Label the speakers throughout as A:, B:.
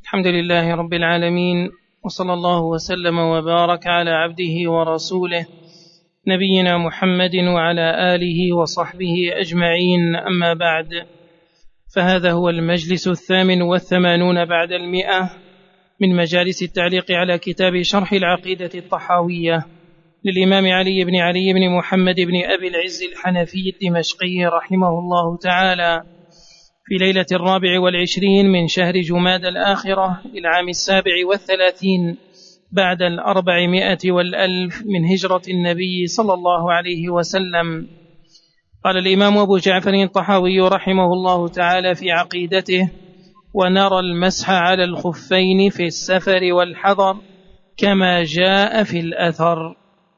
A: الحمد لله رب العالمين، وصلى الله وسلم وبارك على عبده ورسوله نبينا محمد وعلى آله وصحبه أجمعين. أما بعد، فهذا هو المجلس 88 بعد 100 من مجالس التعليق على كتاب شرح العقيدة الطحاوية للإمام علي بن محمد بن أبي العز الحنفي الدمشقي رحمه الله تعالى، في ليلة 24 من شهر جماد الآخرة للعام 37 بعد 400 والألف من هجرة النبي صلى الله عليه وسلم. قال الإمام أبو جعفر الطحاوي رحمه الله تعالى في عقيدته: ونرى المسح على الخفين في السفر والحضر كما جاء في الأثر.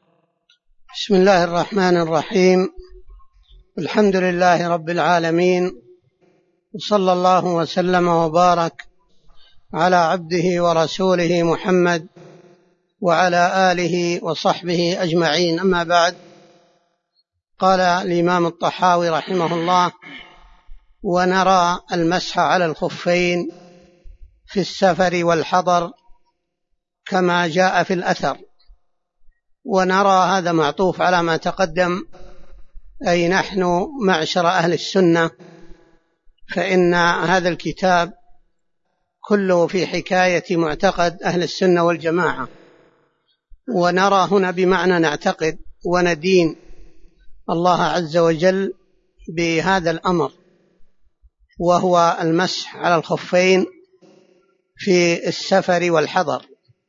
B: بسم الله الرحمن الرحيم. الحمد لله رب العالمين، وصلى الله وسلم وبارك على عبده ورسوله محمد وعلى آله وصحبه أجمعين. أما بعد، قال الإمام الطحاوي رحمه الله: ونرى المسح على الخفين في السفر والحضر كما جاء في الأثر. ونرى هذا معطوف على ما تقدم، أي نحن معشر أهل السنة، فإن هذا الكتاب كله في حكاية معتقد أهل السنة والجماعة. ونرى هنا بمعنى نعتقد وندين الله عز وجل بهذا الأمر، وهو المسح على الخفين في السفر والحضر.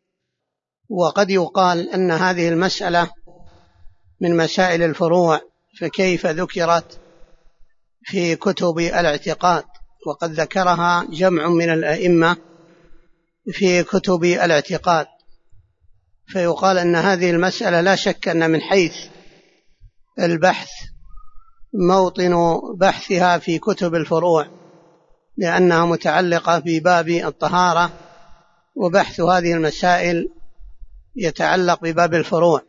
B: وقد يقال أن هذه المسألة من مسائل الفروع، فكيف ذكرت في كتب الاعتقاد؟ وقد ذكرها جمع من الأئمة في كتب الاعتقاد. فيقال أن هذه المسألة لا شك أن من حيث البحث موطن بحثها في كتب الفروع، لأنها متعلقة بباب الطهارة، وبحث هذه المسائل يتعلق بباب الفروع.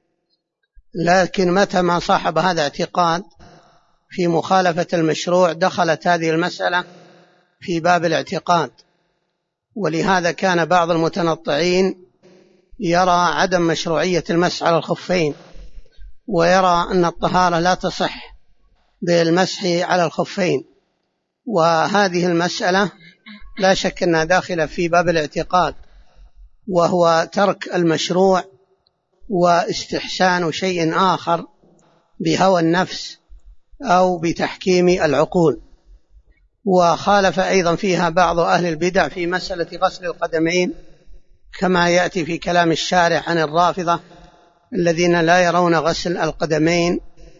B: لكن متى ما صاحب هذا اعتقاد في مخالفة المشروع دخلت هذه المسألة في باب الاعتقاد. ولهذا كان بعض المتنطعين يرى عدم مشروعية المسح على الخفين، ويرى أن الطهارة لا تصح بالمسح على الخفين. وهذه المسألة لا شك أنها داخلة في باب الاعتقاد، وهو ترك المشروع واستحسان شيء آخر بهوى النفس أو بتحكيم العقول. وخالف أيضا فيها بعض أهل البدع في مسألة غسل القدمين، كما يأتي في كلام الشارع عن الرافضة الذين لا يرون غسل القدمين،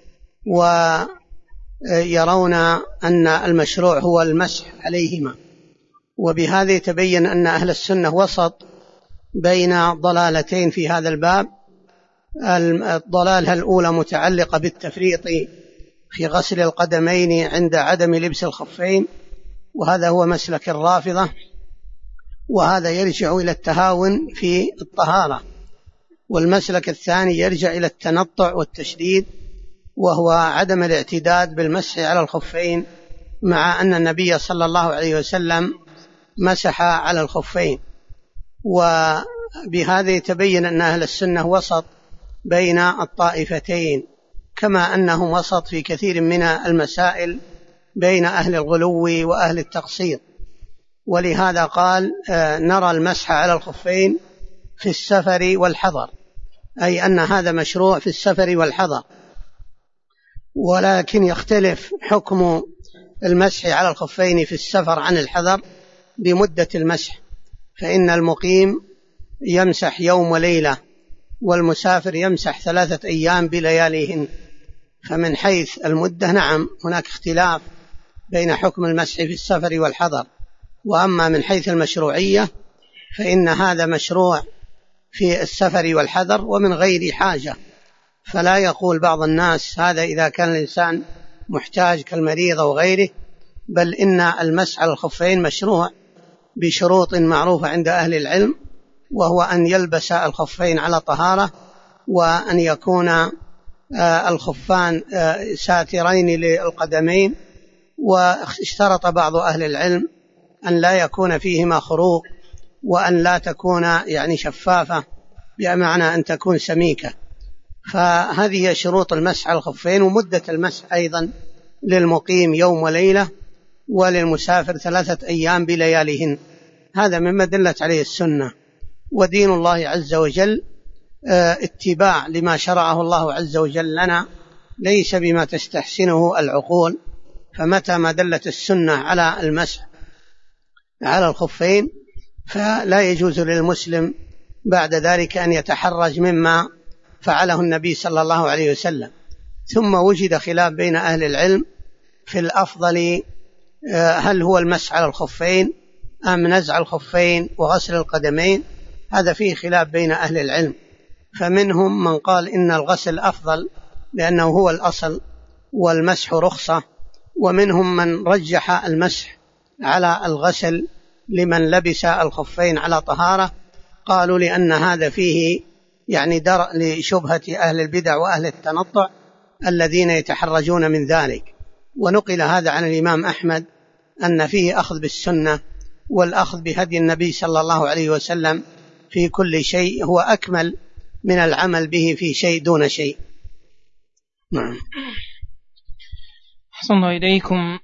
B: ويرون أن المشروع هو المسح عليهما. وبهذا يتبين أن أهل السنة وسط بين ضلالتين في هذا الباب. الضلالة الأولى متعلقة بالتفريط في غسل القدمين عند عدم لبس الخفين، وهذا هو مسلك الرافضة، وهذا يرجع إلى التهاون في الطهارة. والمسلك الثاني يرجع إلى التنطع والتشديد، وهو عدم الاعتداد بالمسح على الخفين، مع أن النبي صلى الله عليه وسلم مسح على الخفين. وبهذا يتبين أن أهل السنة وسط بين الطائفتين، كما أنهم وسط في كثير من المسائل بين أهل الغلو وأهل التقصير. ولهذا قال: نرى المسح على الخفين في السفر والحضر، أي أن هذا مشروع في السفر والحضر. ولكن يختلف حكم المسح على الخفين في السفر عن الحضر بمدة المسح، فإن المقيم يمسح يوم وليلة، والمسافر يمسح 3 أيام بلياليهن. فمن حيث المدة نعم هناك اختلاف بين حكم المسح في السفر والحضر. وأما من حيث المشروعية فإن هذا مشروع في السفر والحضر ومن غير حاجة. فلا يقول بعض الناس هذا إذا كان الإنسان محتاج كالمريض أو غيره، بل إن المسح على الخفين مشروع بشروط معروفة عند أهل العلم، وهو أن يلبس الخفين على طهارة، وأن يكون الخفان ساترين للقدمين. واشترط بعض أهل العلم أن لا يكون فيهما خروق وأن لا تكون يعني شفافة بمعنى أن تكون سميكة. فهذه هي شروط المسح على الخفين. ومدة المسح أيضا للمقيم يوم وليلة، وللمسافر 3 أيام بلياليهن. هذا مما دلت عليه السنة. ودين الله عز وجل اتباع لما شرعه الله عز وجل لنا، ليس بما تستحسنه العقول. فمتى ما دلت السنة على المسح على الخفين فلا يجوز للمسلم بعد ذلك أن يتحرج مما فعله النبي صلى الله عليه وسلم. ثم وجد خلاف بين أهل العلم في الأفضل، هل هو المسح على الخفين أم نزع الخفين وغسل القدمين؟ هذا فيه خلاف بين أهل العلم. فمنهم من قال إن الغسل أفضل لأنه هو الأصل والمسح رخصة، ومنهم من رجح المسح على الغسل لمن لبس الخفين على طهارة، قالوا لأن هذا فيه يعني درء لشبهة أهل البدع وأهل التنطع الذين يتحرجون من ذلك. ونقل هذا عن الإمام أحمد أن فيه أخذ بالسنة والأخذ بهدي النبي صلى الله عليه وسلم في كل شيء هو أكمل من العمل به في شيء دون شيء. نعم.
A: أحسن الله إليكم.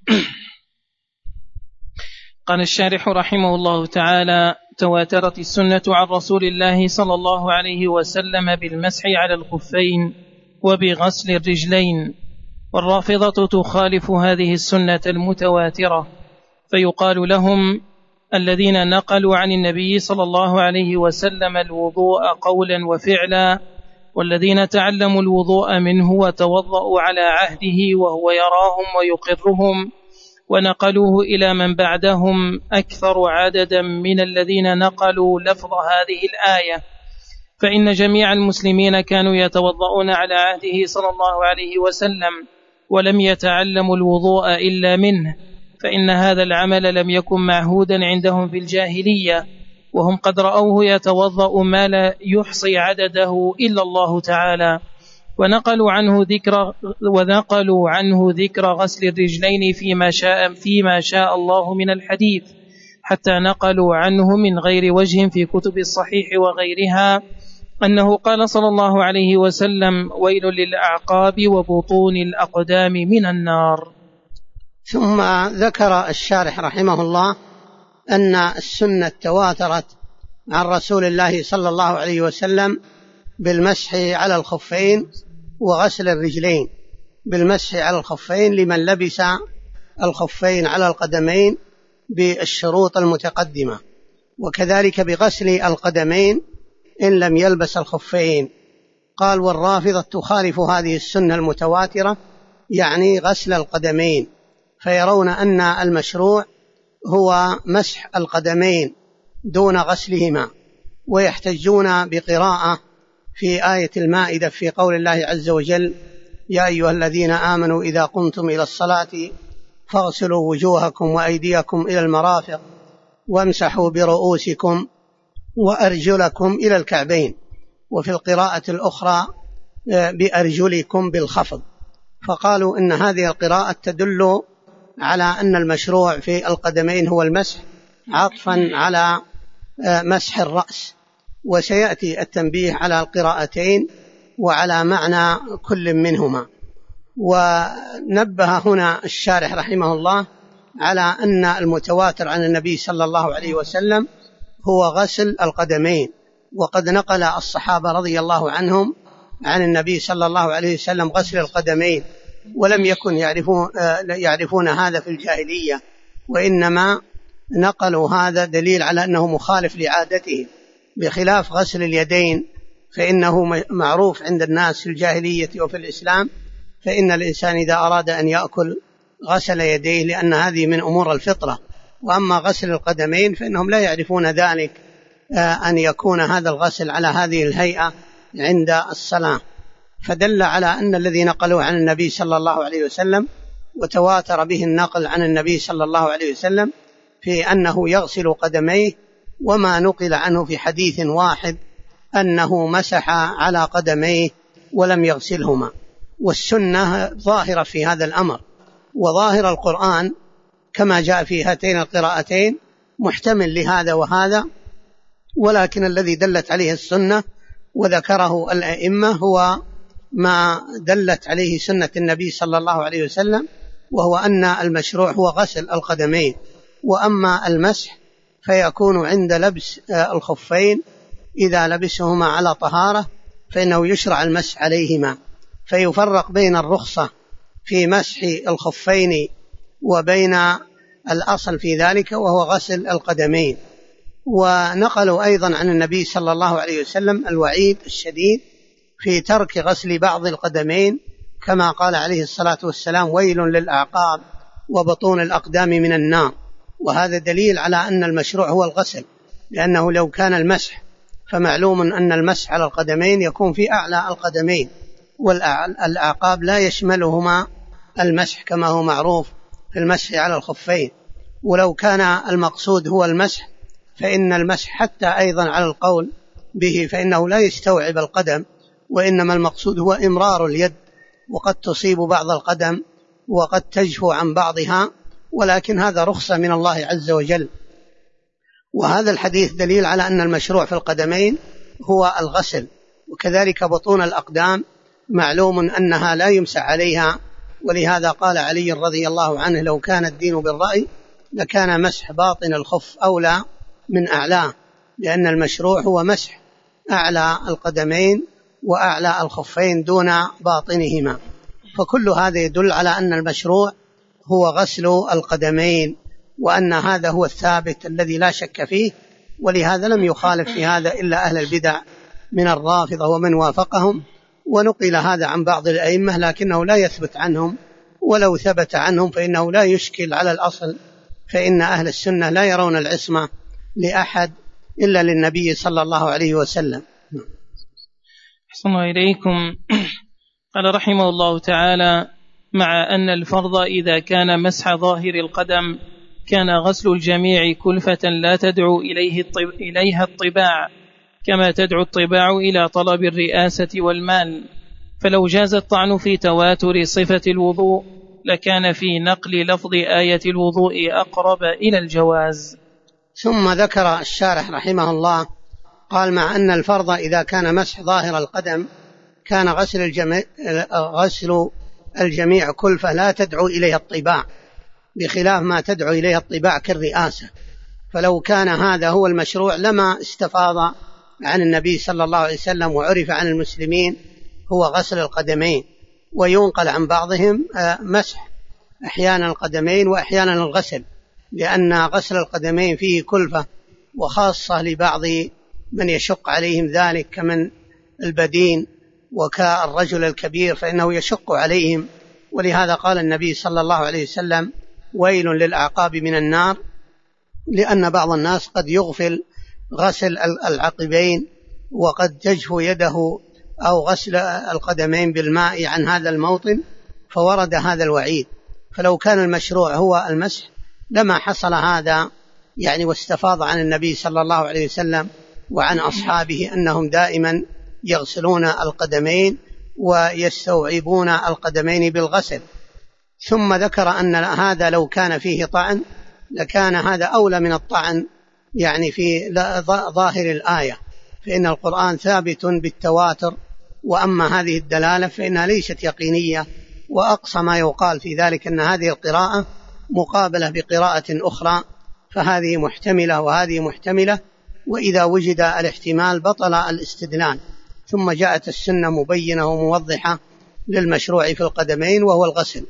A: قال الشارح رحمه الله تعالى: تواترت السنة عن رسول الله صلى الله عليه وسلم بالمسح على الخفين وبغسل الرجلين، والرافضة تخالف هذه السنة المتواترة، فيقال لهم الذين نقلوا عن النبي صلى الله عليه وسلم الوضوء قولا وفعلا، والذين تعلموا الوضوء منه وتوضأوا على عهده وهو يراهم ويقرهم ونقلوه إلى من بعدهم أكثر عددا من الذين نقلوا لفظ هذه الآية، فإن جميع المسلمين كانوا يتوضؤون على عهده صلى الله عليه وسلم ولم يتعلموا الوضوء إلا منه، فإن هذا العمل لم يكن معهودا عندهم في الجاهلية، وهم قد رأوه يتوضأ ما لا يحصي عدده إلا الله تعالى. ونقلوا عنه ذكر غسل الرجلين فيما شاء الله من الحديث، حتى نقلوا عنه من غير وجه في كتب الصحيح وغيرها أنه قال صلى الله عليه وسلم: ويل للأعقاب وبطون الأقدام من النار.
B: ثم ذكر الشارح رحمه الله أن السنة تواترت عن رسول الله صلى الله عليه وسلم بالمسح على الخفين وغسل الرجلين، بالمسح على الخفين لمن لبس الخفين على القدمين بالشروط المتقدمة، وكذلك بغسل القدمين إن لم يلبس الخفين. قال: والرافضة تخالف هذه السنة المتواترة، يعني غسل القدمين، فيرون أن المشروع هو مسح القدمين دون غسلهما، ويحتجون بقراءة في آية المائدة في قول الله عز وجل: يا أيها الذين آمنوا إذا قمتم إلى الصلاة فاغسلوا وجوهكم وأيديكم إلى المرافق وامسحوا برؤوسكم وأرجلكم إلى الكعبين، وفي القراءة الأخرى بأرجلكم بالخفض. فقالوا إن هذه القراءة تدل على أن المشروع في القدمين هو المسح، عطفا على مسح الرأس. وسيأتي التنبيه على القراءتين وعلى معنى كل منهما. ونبه هنا الشارح رحمه الله على أن المتواتر عن النبي صلى الله عليه وسلم هو غسل القدمين، وقد نقل الصحابة رضي الله عنهم عن النبي صلى الله عليه وسلم غسل القدمين، ولم يكن يعرفون هذا في الجاهلية، وإنما نقلوا هذا دليل على أنه مخالف لعادته، بخلاف غسل اليدين فإنه معروف عند الناس في الجاهلية وفي الإسلام، فإن الإنسان إذا أراد أن يأكل غسل يديه لأن هذه من أمور الفطرة. وأما غسل القدمين فإنهم لا يعرفون ذلك، أن يكون هذا الغسل على هذه الهيئة عند الصلاة. فدل على أن الذي نقلوا عن النبي صلى الله عليه وسلم وتواتر به النقل عن النبي صلى الله عليه وسلم في أنه يغسل قدميه، وما نقل عنه في حديث واحد أنه مسح على قدميه ولم يغسلهما. والسنة ظاهرة في هذا الأمر، وظاهر القرآن كما جاء في هاتين القراءتين محتمل لهذا وهذا، ولكن الذي دلت عليه السنة وذكره الأئمة هو ما دلت عليه سنة النبي صلى الله عليه وسلم، وهو أن المشروع هو غسل القدمين. وأما المسح فيكون عند لبس الخفين إذا لبسهما على طهارة فإنه يشرع المسح عليهما، فيفرق بين الرخصة في مسح الخفين وبين الأصل في ذلك وهو غسل القدمين. ونقلوا أيضا عن النبي صلى الله عليه وسلم الوعيد الشديد في ترك غسل بعض القدمين، كما قال عليه الصلاة والسلام: ويل للأعقاب وبطون الأقدام من النار. وهذا دليل على أن المشروع هو الغسل، لأنه لو كان المسح فمعلوم أن المسح على القدمين يكون في أعلى القدمين، والأعقاب لا يشملهما المسح كما هو معروف في المسح على الخفين. ولو كان المقصود هو المسح فإن المسح حتى أيضا على القول به فإنه لا يستوعب القدم، وإنما المقصود هو إمرار اليد، وقد تصيب بعض القدم وقد تجفو عن بعضها، ولكن هذا رخصة من الله عز وجل. وهذا الحديث دليل على أن المشروع في القدمين هو الغسل. وكذلك بطون الأقدام معلوم أنها لا يمسح عليها، ولهذا قال علي رضي الله عنه: لو كان الدين بالرأي لكان مسح باطن الخف أولى من أعلاه، لأن المشروع هو مسح أعلى القدمين وأعلى الخفين دون باطنهما. فكل هذا يدل على أن المشروع هو غسل القدمين، وأن هذا هو الثابت الذي لا شك فيه. ولهذا لم يخالف في هذا إلا أهل البدع من الرافضة ومن وافقهم، ونقل هذا عن بعض الأئمة لكنه لا يثبت عنهم، ولو ثبت عنهم فإنه لا يشكل على الأصل، فإن أهل السنة لا يرون العصمة لأحد إلا للنبي صلى الله عليه وسلم.
A: أحسن الله إليكم. قال رحمه الله تعالى: مع أن الفرض إذا كان مسح ظاهر القدم كان غسل الجميع كلفة لا تدعو إليها الطباع، كما تدعو الطباع إلى طلب الرئاسة والمال. فلو جاز الطعن في تواتر صفة الوضوء لكان في نقل لفظ آية الوضوء أقرب إلى الجواز.
B: ثم ذكر الشارح رحمه الله قال: مع أن الفرض إذا كان مسح ظاهر القدم كان غسل الجميع كلفة لا تدعو إليها الطباع، بخلاف ما تدعو إليها الطباع كالرئاسة. فلو كان هذا هو المشروع لما استفاض عن النبي صلى الله عليه وسلم وعرف عن المسلمين هو غسل القدمين، وينقل عن بعضهم مسح أحيانا القدمين وأحيانا الغسل، لأن غسل القدمين فيه كلفة، وخاصة لبعض من يشق عليهم ذلك كمن البدين وكالرجل الكبير فإنه يشق عليهم. ولهذا قال النبي صلى الله عليه وسلم: ويل للأعقاب من النار، لأن بعض الناس قد يغفل غسل العقبين وقد تجفو يده أو غسل القدمين بالماء عن هذا الموطن، فورد هذا الوعيد. فلو كان المشروع هو المسح لما حصل هذا واستفاض عن النبي صلى الله عليه وسلم وعن أصحابه أنهم دائما يغسلون القدمين ويستوعبون القدمين بالغسل. ثم ذكر أن هذا لو كان فيه طعن لكان هذا أولى من الطعن في ظاهر الآية، فإن القرآن ثابت بالتواتر، وأما هذه الدلالة فإنها ليست يقينية، وأقصى ما يقال في ذلك أن هذه القراءة مقابلة بقراءة أخرى، فهذه محتملة وهذه محتملة، وإذا وجد الاحتمال بطل الاستدلال. ثم جاءت السنة مبينة وموضحة للمشروع في القدمين وهو الغسل.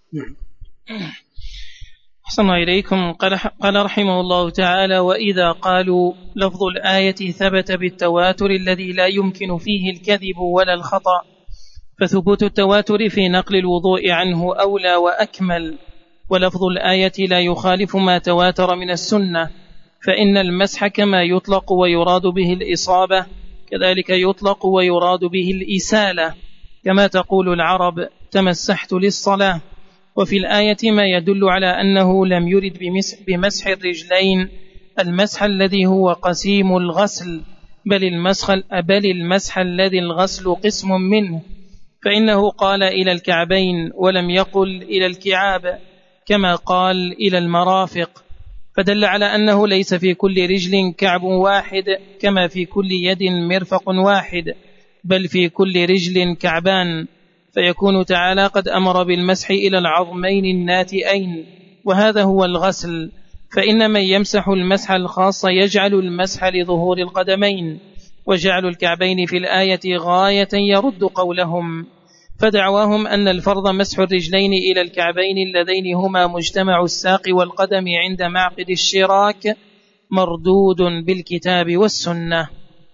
A: أحسن الله إليكم. قال رحمه الله تعالى: وإذا قالوا لفظ الآية ثبت بالتواتر الذي لا يمكن فيه الكذب ولا الخطأ، فثبوت التواتر في نقل الوضوء عنه أولى وأكمل، ولفظ الآية لا يخالف ما تواتر من السنة، فإن المسح كما يطلق ويراد به الإصابة كذلك يطلق ويراد به الإسالة، كما تقول العرب: تمسحت للصلاة. وفي الآية ما يدل على أنه لم يرد بمسح الرجلين المسح الذي هو قسيم الغسل، بل المسح الذي الغسل قسم منه، فإنه قال إلى الكعبين ولم يقل إلى الكعاب، كما قال إلى المرافق. فدل على أنه ليس في كل رجل كعب واحد كما في كل يد مرفق واحد، بل في كل رجل كعبان، فيكون تعالى قد أمر بالمسح إلى العظمين الناتئين، وهذا هو الغسل. فإن من يمسح المسح الخاص يجعل المسح لظهور القدمين، وجعل الكعبين في الآية غاية يرد قولهم، فدعواهم أن الفرض مسح الرجلين إلى الكعبين اللذين هما مجتمع الساق والقدم عند معقد الشراك مردود بالكتاب والسنة.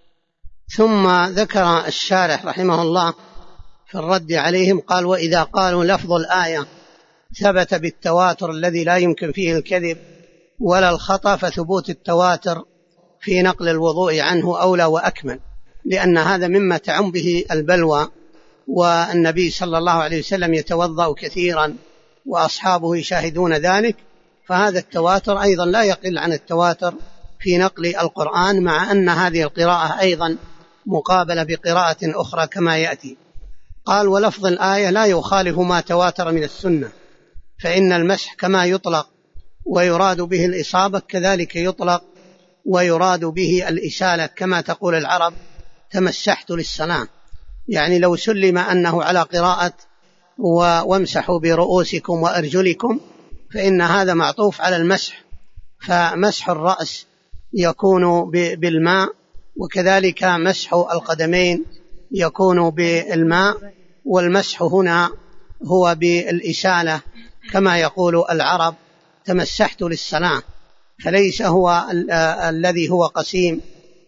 B: ثم ذكر الشارح رحمه الله في الرد عليهم قال: وإذا قالوا لفظ الآية ثبت بالتواتر الذي لا يمكن فيه الكذب ولا الخطأ، فثبوت التواتر في نقل الوضوء عنه أولى وأكمل، لأن هذا مما تعم به البلوى، والنبي صلى الله عليه وسلم يتوضأ كثيرا وأصحابه يشاهدون ذلك، فهذا التواتر أيضا لا يقل عن التواتر في نقل القرآن، مع أن هذه القراءة أيضا مقابلة بقراءة أخرى كما يأتي. قال: ولفظ الآية لا يخالف ما تواتر من السنة، فإن المسح كما يطلق ويراد به الإصابة كذلك يطلق ويراد به الإسالة، كما تقول العرب: تمسحت للصلاة، يعني لو سلم أنه على قراءة وامسحوا برؤوسكم وأرجلكم، فإن هذا معطوف على المسح، فمسح الرأس يكون بالماء، وكذلك مسح القدمين يكون بالماء، والمسح هنا هو بالإسالة كما يقول العرب: تمسحت للصلاة، فليس هو الذي هو قسيم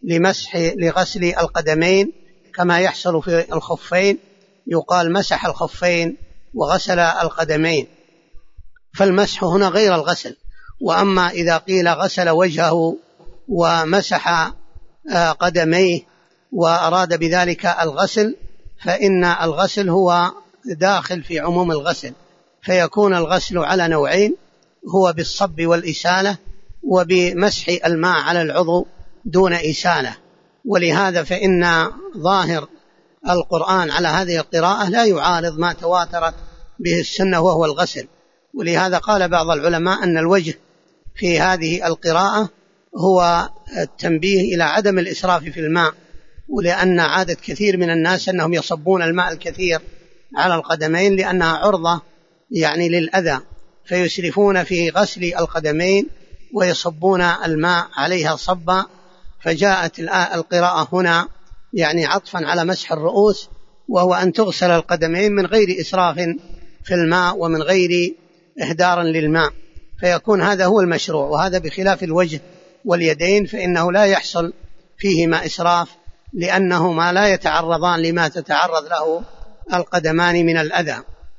B: لغسل القدمين كما يحصل في الخفين، يقال مسح الخفين وغسل القدمين، فالمسح هنا غير الغسل. وأما إذا قيل غسل وجهه ومسح قدميه وأراد بذلك الغسل، فإن الغسل هو داخل في عموم الغسل، فيكون الغسل على نوعين: هو بالصب والإسالة، وبمسح الماء على العضو دون إسالة. ولهذا فإن ظاهر القرآن على هذه القراءة لا يعارض ما تواترت به السنة وهو الغسل. ولهذا قال بعض العلماء أن الوجه في هذه القراءة هو التنبيه إلى عدم الإسراف في الماء، ولأن عادة كثير من الناس أنهم يصبون الماء الكثير على القدمين لأنها عرضة يعني للأذى، فيسرفون في غسل القدمين ويصبون الماء عليها صبا، فجاءت القراءة هنا يعني عطفا على مسح الرؤوس، وهو أن تغسل القدمين من غير إسراف في الماء ومن غير إهدار للماء، فيكون هذا هو المشروع. وهذا بخلاف الوجه واليدين، فإنه لا يحصل فيهما إسراف، لأنهما لا يتعرضان لما تتعرض له القدمان من الأذى.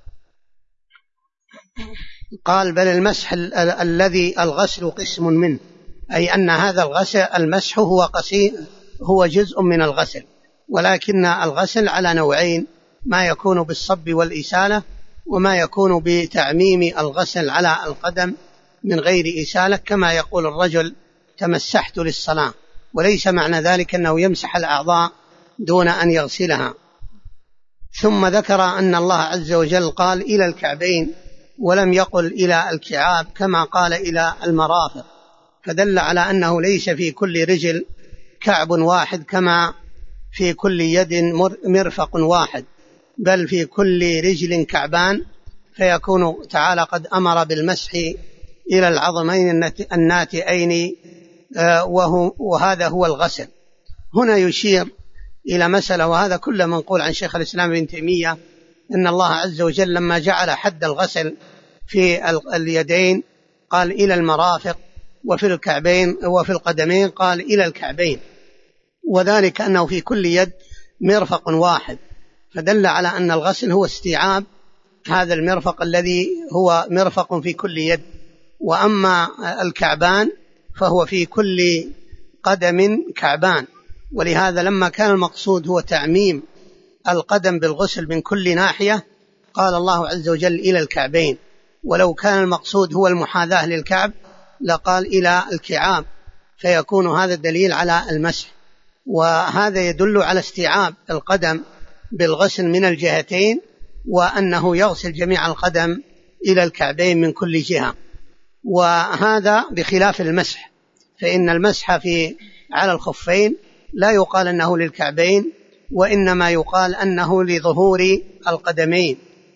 B: قال: بل المسح الذي الغسل قسم منه، أي أن هذا الغسل المسح هو جزء من الغسل، ولكن الغسل على نوعين: ما يكون بالصب والإسالة، وما يكون بتعميم الغسل على القدم من غير إسالة، كما يقول الرجل: تمسحت للصلاة، وليس معنى ذلك أنه يمسح الأعضاء دون أن يغسلها. ثم ذكر أن الله عز وجل قال: إلى الكعبين، ولم يقل إلى الكعاب كما قال إلى المرافق، فدل على أنه ليس في كل رجل كعب واحد كما في كل يد مرفق واحد، بل في كل رجل كعبان، فيكون تعالى قد أمر بالمسح إلى العظمين الناتئين، وهذا هو الغسل. هنا يشير إلى مسألة، وهذا كله منقول عن شيخ الإسلام ابن تيمية، إن الله عز وجل لما جعل حد الغسل في اليدين قال إلى المرافق، وفي الكعبين وفي القدمين قال إلى الكعبين، وذلك أنه في كل يد مرفق واحد، فدل على أن الغسل هو استيعاب هذا المرفق الذي هو مرفق في كل يد. وأما الكعبان فهو في كل قدم كعبان، ولهذا لما كان المقصود هو تعميم القدم بالغسل من كل ناحية قال الله عز وجل إلى الكعبين، ولو كان المقصود هو المحاذاة للكعب لقال إلى الكعاب، فيكون هذا الدليل على المسح. وهذا يدل على استيعاب القدم بالغسل من الجهتين، وأنه يغسل جميع القدم إلى الكعبين من كل جهة. وهذا بخلاف المسح، فإن المسح على الخفين لا يقال أنه للكعبين، وإنما يقال أنه لظهور القدمين،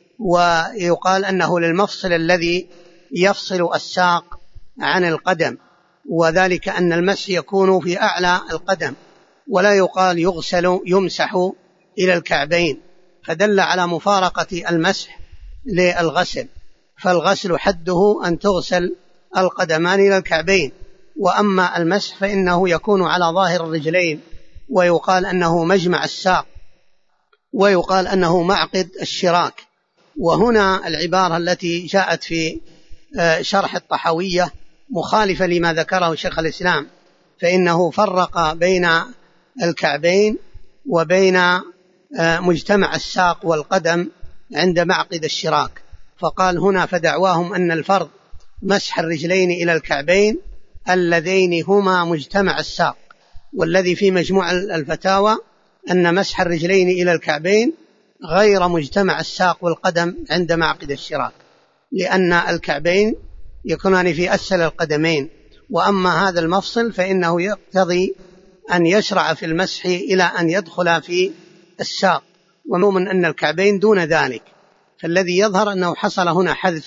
B: ويقال أنه للمفصل الذي يفصل الساق عن القدم، وذلك أن المسح يكون في أعلى القدم، ولا يقال يمسح إلى الكعبين، فدل على مفارقة المسح للغسل، فالغسل حده أن تغسل القدمان إلى الكعبين، وأما المسح فإنه يكون على ظاهر الرجلين، ويقال أنه مجمع الساق، ويقال أنه معقد الشراك. وهنا العبارة التي جاءت في شرح الطحاوية مخالفة لما ذكره شيخ الإسلام، فإنه فرق بين الكعبين وبين مجتمع الساق والقدم عند معقد الشراك، فقال هنا فدعواهم أن الفرض مسح الرجلين إلى الكعبين اللذين هما مجتمع الساق، والذي في مجموع الفتاوى أن مسح الرجلين إلى الكعبين غير مجتمع الساق والقدم عند معقد الشراك، لأن الكعبين يكونان في أسفل القدمين، وأما هذا المفصل فإنه يقتضي أن يشرع في المسح إلى أن يدخل في الساق، ومن أن الكعبين دون ذلك، فالذي يظهر أنه حصل هنا حذف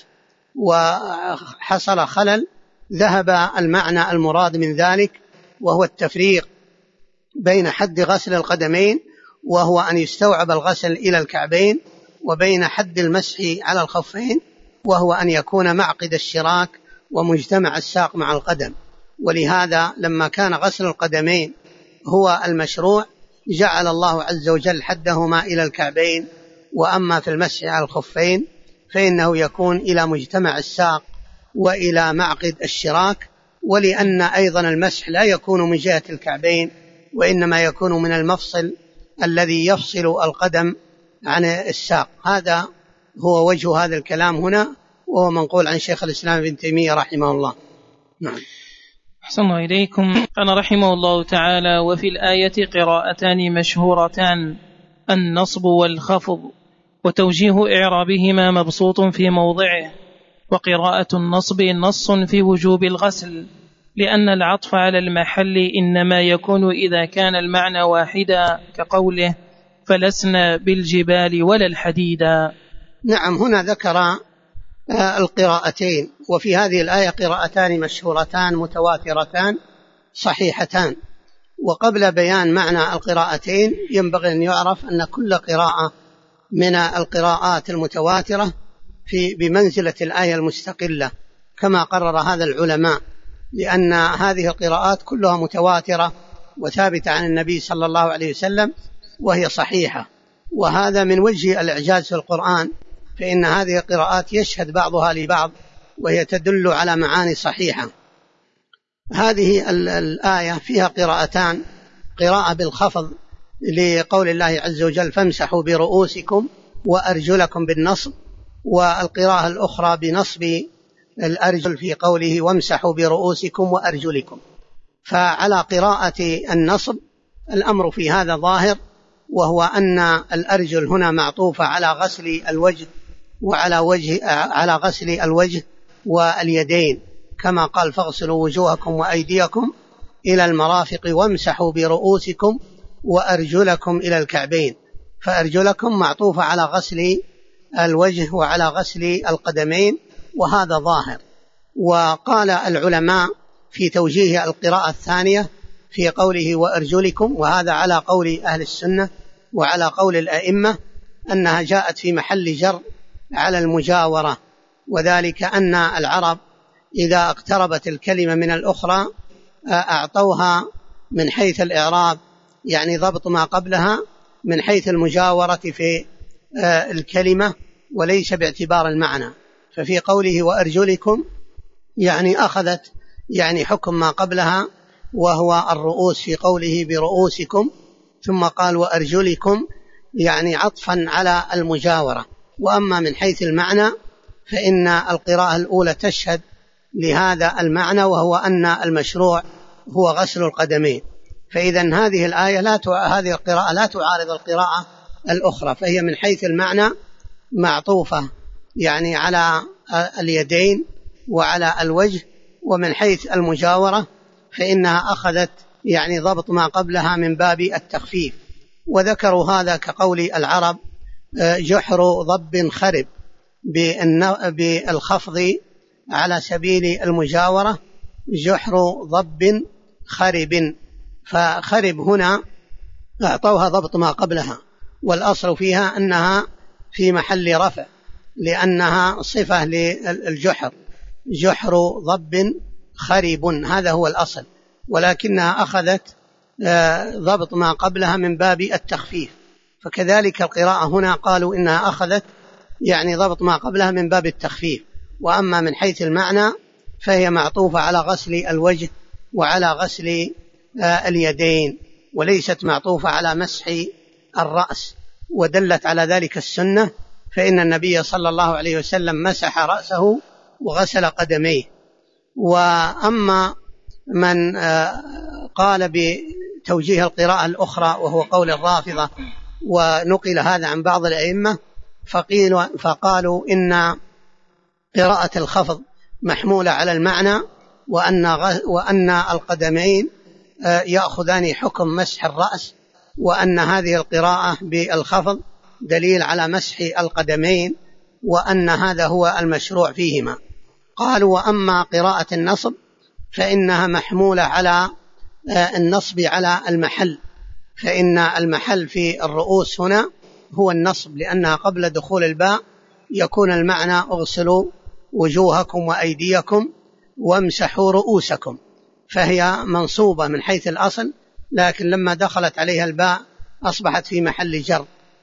B: وحصل خلل، ذهب المعنى المراد من ذلك، وهو التفريق بين حد غسل القدمين وهو أن يستوعب الغسل إلى الكعبين، وبين حد المسح على الخفين وهو أن يكون معقد الشراك ومجتمع الساق مع القدم. ولهذا لما كان غسل القدمين هو المشروع جعل الله عز وجل حدهما إلى الكعبين، وأما في المسح على الخفين فإنه يكون إلى مجتمع الساق وإلى معقد الشراك، ولأن أيضا المسح لا يكون من جهة الكعبين، وإنما يكون من المفصل الذي يفصل القدم عن الساق. هذا هو وجه هذا الكلام هنا، وهو منقول عن شيخ الإسلام ابن تيمية رحمه الله. نعم.
A: أحسن الله إليكم. قال رحمه الله تعالى: وفي الآية قراءتان مشهورتان، النصب والخفض، وتوجيه إعرابهما مبسوط في موضعه. وقراءة النصب نص في وجوب الغسل، لأن العطف على المحل إنما يكون إذا كان المعنى واحدا، كقوله فلسنا بالجبال ولا الحديدا.
B: نعم، هنا ذكر القراءتين، وفي هذه الآية قراءتان مشهورتان متواترتان صحيحتان. وقبل بيان معنى القراءتين ينبغي أن يعرف أن كل قراءة من القراءات المتواترة بمنزلة الآية المستقلة كما قرر هذا العلماء، لأن هذه القراءات كلها متواترة وثابتة عن النبي صلى الله عليه وسلم وهي صحيحة. وهذا من وجه الإعجاز في القرآن، فإن هذه القراءات يشهد بعضها لبعض وهي تدل على معاني صحيحة. هذه الآية فيها قراءتان: قراءة بالخفض لقول الله عز وجل فامسحوا برؤوسكم وأرجلكم بالنصب، والقراءة الأخرى بنصب الأرجل في قوله وامسحوا برؤوسكم وأرجلكم. فعلى قراءة النصب الأمر في هذا ظاهر، وهو أن الأرجل هنا معطوفة على غسل الوجه على غسل الوجه واليدين، كما قال فاغسلوا وجوهكم وأيديكم إلى المرافق وامسحوا برؤوسكم وأرجلكم إلى الكعبين، فأرجلكم معطوفة على غسل الوجه وعلى غسل القدمين، وهذا ظاهر. وقال العلماء في توجيه القراءة الثانية في قوله وأرجلكم، وهذا على قول أهل السنة وعلى قول الأئمة، أنها جاءت في محل جر على المجاورة، وذلك أن العرب إذا اقتربت الكلمة من الأخرى أعطوها من حيث الإعراب، يعني ضبط ما قبلها، من حيث المجاورة في الكلمة وليس باعتبار المعنى. ففي قوله وأرجلكم يعني أخذت يعني حكم ما قبلها وهو الرؤوس في قوله برؤوسكم، ثم قال وأرجلكم يعني عطفا على المجاورة. وأما من حيث المعنى فإن القراءة الأولى تشهد لهذا المعنى، وهو أن المشروع هو غسل القدمين. فإذا هذه الآية هذه القراءة لا تعارض القراءة الأخرى، فهي من حيث المعنى معطوفة يعني على اليدين وعلى الوجه. ومن حيث المجاورة فإنها أخذت يعني ضبط ما قبلها من باب التخفيف. وذكروا هذا كقول العرب جحر ضب خرب، بالخفض على سبيل المجاورة، جحر ضب خرب. فخرب هنا أعطوها ضبط ما قبلها، والأصل فيها أنها في محل رفع لأنها صفة للجحر، جحر ضب خرب، هذا هو الأصل، ولكنها أخذت ضبط ما قبلها من باب التخفيف. فكذلك القراءة هنا قالوا إنها أخذت يعني ضبط ما قبلها من باب التخفيف. وأما من حيث المعنى فهي معطوفة على غسل الوجه وعلى غسل اليدين، وليست معطوفة على مسح الرأس. ودلت على ذلك السنة، فإن النبي صلى الله عليه وسلم مسح رأسه وغسل قدميه. وأما من قال بتوجيه القراءة الأخرى وهو قول الرافضة، ونقل هذا عن بعض الأئمة، فقالوا إن قراءة الخفض محمولة على المعنى، وأن القدمين يأخذان حكم مسح الرأس، وأن هذه القراءة بالخفض دليل على مسح القدمين، وأن هذا هو المشروع فيهما. قالوا وأما قراءة النصب فإنها محمولة على النصب على المحل، فإن المحل في الرؤوس هنا هو النصب، لأنها قبل دخول الباء يكون المعنى اغسلوا وجوهكم وأيديكم وامسحوا رؤوسكم، فهي منصوبة من حيث الأصل، لكن لما دخلت عليها الباء أصبحت في محل جر،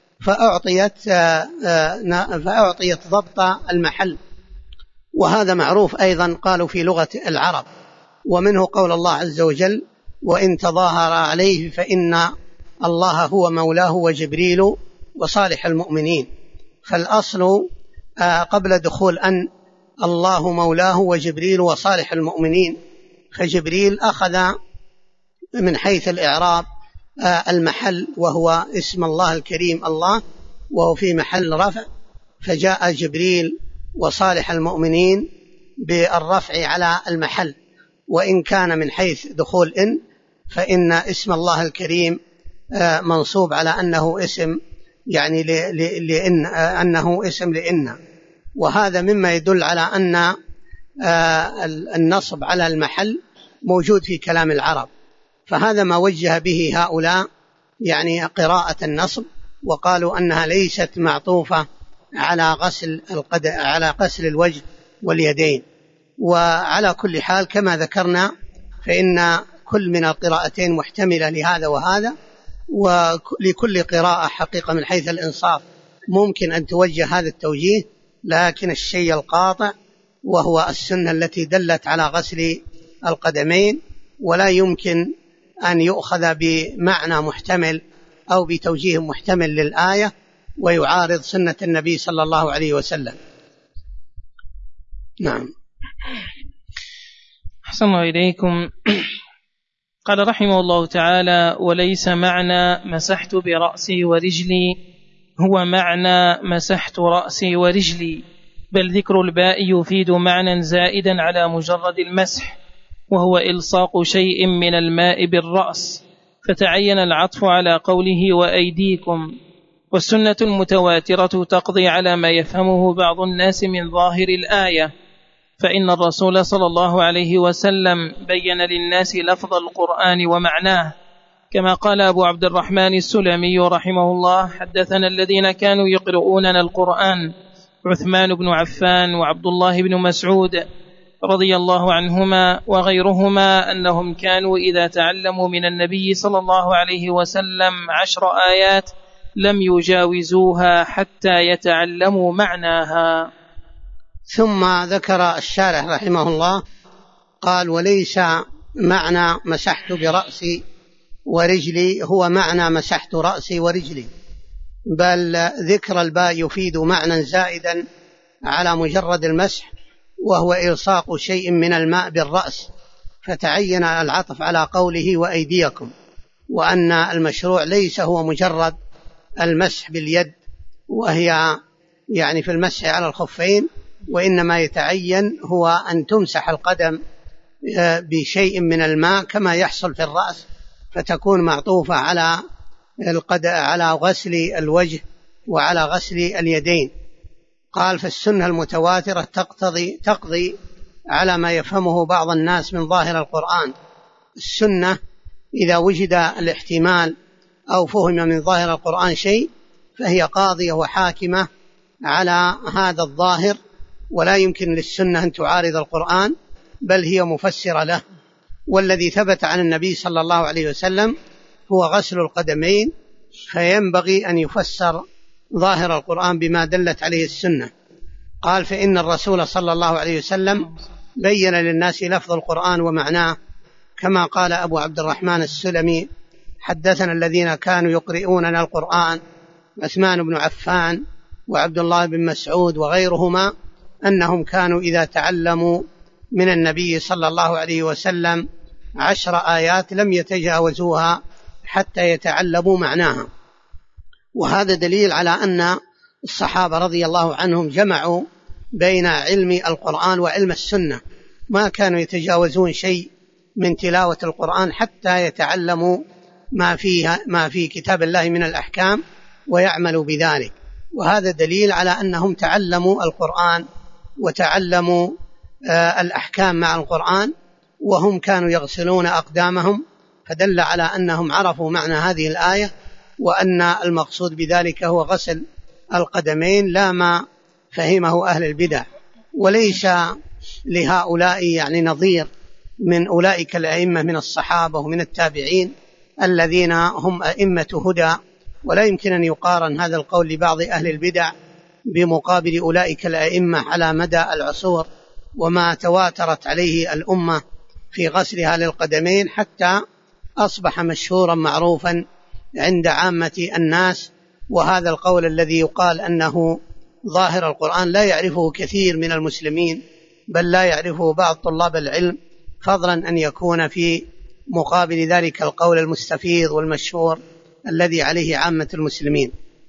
B: فأعطيت ضبط المحل. وهذا معروف أيضا قالوا في لغة العرب. ومنه قول الله عز وجل وإن تظاهر عليه فإن الله هو مولاه وجبريل وصالح المؤمنين. فالأصل قبل دخول أن الله مولاه وجبريل وصالح المؤمنين، فجبريل أخذ من حيث الإعراب المحل، وهو اسم الله الكريم الله، وهو في محل رفع، فجاء جبريل وصالح المؤمنين بالرفع على المحل. وإن كان من حيث دخول إن، فإن اسم الله الكريم منصوب على أنه اسم يعني لإن، أنه اسم لإن. وهذا مما يدل على أن النصب على المحل موجود في كلام العرب. فهذا ما وجه به هؤلاء يعني قراءة النصب، وقالوا أنها ليست معطوفة على غسل الوجه واليدين. وعلى كل حال كما ذكرنا فإن كل من القراءتين محتملة لهذا وهذا، ولكل قراءة حقيقة من حيث الإنصاف ممكن أن توجه هذا التوجيه، لكن الشيء القاطع وهو السنة التي دلت على غسل القدمين، ولا يمكن أن يؤخذ بمعنى محتمل أو بتوجيه محتمل للآية ويعارض سنة النبي صلى الله عليه وسلم. نعم.
A: أحسن الله إليكم. قال رحمه الله تعالى وليس معنى مسحت برأسي ورجلي هو معنى مسحت رأسي ورجلي، بل ذكر الباء يفيد معنى زائدا على مجرد المسح، وهو إلصاق شيء من الماء بالرأس، فتعين العطف على قوله وأيديكم. والسنة المتواترة تقضي على ما يفهمه بعض الناس من ظاهر الآية، فإن الرسول صلى الله عليه وسلم بين للناس لفظ القرآن ومعناه، كما قال أبو عبد الرحمن السلمي رحمه الله حدثنا الذين كانوا يقرؤوننا القرآن عثمان بن عفان وعبد الله بن مسعود رضي الله عنهما وغيرهما أنهم كانوا إذا تعلموا من النبي صلى الله عليه وسلم 10 آيات لم يجاوزوها حتى يتعلموا معناها.
B: ثم ذكر الشارح رحمه الله قال وليس معنى مسحت برأسي ورجلي هو معنى مسحت رأسي ورجلي، بل ذكر الباء يفيد معنى زائدا على مجرد المسح، وهو إلصاق شيء من الماء بالرأس، فتعين العطف على قوله وأيديكم، وأن المشروع ليس هو مجرد المسح باليد، وهي يعني في المسح على الخفين وإنما يتعين هو أن تمسح القدم بشيء من الماء كما يحصل في الرأس، تكون معطوفة على غسل الوجه وعلى غسل اليدين. قال فالسنة المتواترة تقضي على ما يفهمه بعض الناس من ظاهر القرآن. السنة إذا وجد الاحتمال أو فهم من ظاهر القرآن شيء فهي قاضية وحاكمة على هذا الظاهر، ولا يمكن للسنة أن تعارض القرآن، بل هي مفسرة له. والذي ثبت عن النبي صلى الله عليه وسلم هو غسل القدمين، فينبغي أن يفسر ظاهر القرآن بما دلت عليه السنة. قال فإن الرسول صلى الله عليه وسلم بين للناس لفظ القرآن ومعناه، كما قال أبو عبد الرحمن السلمي حدثنا الذين كانوا يقرؤوننا القرآن عثمان بن عفان وعبد الله بن مسعود وغيرهما أنهم كانوا إذا تعلموا من النبي صلى الله عليه وسلم 10 آيات لم يتجاوزوها حتى يتعلموا معناها. وهذا دليل على أن الصحابة رضي الله عنهم جمعوا بين علم القرآن وعلم السنة، ما كانوا يتجاوزون شيء من تلاوة القرآن حتى يتعلموا ما في كتاب الله من الأحكام ويعملوا بذلك. وهذا دليل على أنهم تعلموا القرآن وتعلموا الأحكام مع القرآن، وهم كانوا يغسلون أقدامهم، فدل على أنهم عرفوا معنى هذه الآية، وأن المقصود بذلك هو غسل القدمين لا ما فهمه أهل البدع. وليس لهؤلاء يعني نظير من أولئك الأئمة من الصحابة ومن التابعين الذين هم أئمة هدى، ولا يمكن أن يقارن هذا القول لبعض أهل البدع بمقابل أولئك الأئمة على مدى العصور، وما تواترت عليه الأمة في غسلها للقدمين حتى أصبح مشهورا معروفا عند عامة الناس. وهذا القول الذي يقال أنه ظاهر القرآن لا يعرفه كثير من المسلمين، بل لا يعرفه بعض طلاب العلم، فضلا أن يكون في مقابل ذلك القول المستفيض والمشهور الذي عليه عامة المسلمين.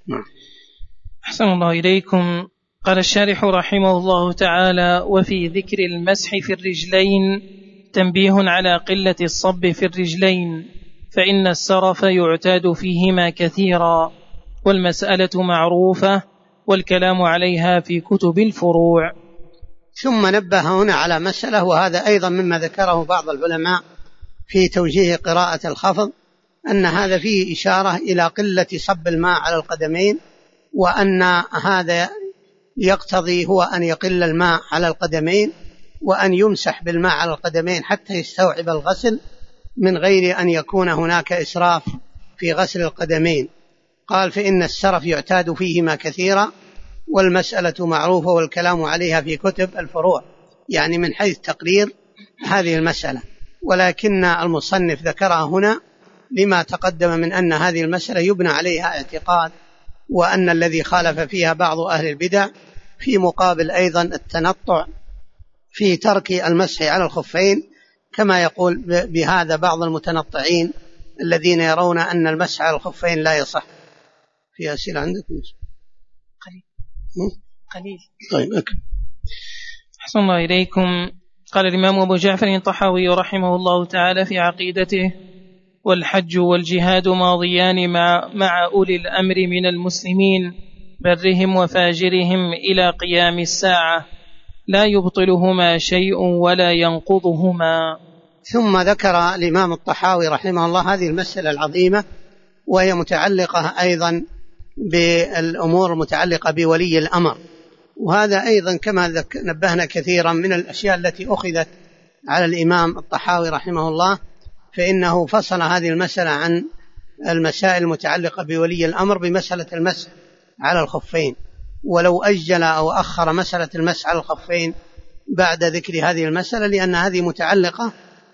A: أحسن الله إليكم. قال الشارح رحمه الله تعالى: وفي ذكر المسح في الرجلين تنبيه على قلة الصب في الرجلين، فإن السرف يعتاد فيهما كثيرا، والمسألة معروفة، والكلام عليها في كتب الفروع.
B: ثم نبه هنا على مسألة، وهذا أيضا مما ذكره بعض العلماء في توجيه قراءة الخفض، أن هذا فيه إشارة إلى قلة صب الماء على القدمين، وأن هذا يقتضي هو أن يقل الماء على القدمين، وأن يمسح بالماء على القدمين حتى يستوعب الغسل من غير أن يكون هناك إسراف في غسل القدمين. قال فإن السرف يعتاد فيهما كثيرا، والمسألة معروفة، والكلام عليها في كتب الفروع، يعني من حيث تقرير هذه المسألة. ولكن المصنف ذكرها هنا لما تقدم من أن هذه المسألة يبنى عليها اعتقاد، وأن الذي خالف فيها بعض أهل البدع، في مقابل أيضا التنطع في ترك المسح على الخفين، كما يقول بهذا بعض المتنطعين الذين يرون أن المسح على الخفين لا يصح. في أسئلة عندكم؟
A: قليل.
B: طيب أكمل.
A: أحسن الله إليكم. قال الإمام أبو جعفر الطحاوي رحمه الله تعالى في عقيدته: والحج والجهاد ماضيان مع أولي الأمر من المسلمين، برهم وفاجرهم إلى قيام الساعة، لا يبطلهما شيء ولا ينقضهما.
B: ثم ذكر الإمام الطحاوي رحمه الله هذه المسألة العظيمة، وهي متعلقة أيضا بالأمور المتعلقة بولي الأمر. وهذا أيضا كما نبهنا كثيرا من الأشياء التي أخذت على الإمام الطحاوي رحمه الله، فإنه فصل هذه المسألة عن المسائل المتعلقة بولي الأمر بمسألة المسح على الخفين. ولو أجل أو أخر مسألة المسح على الخفين بعد ذكر هذه المسألة، لأن هذه متعلقة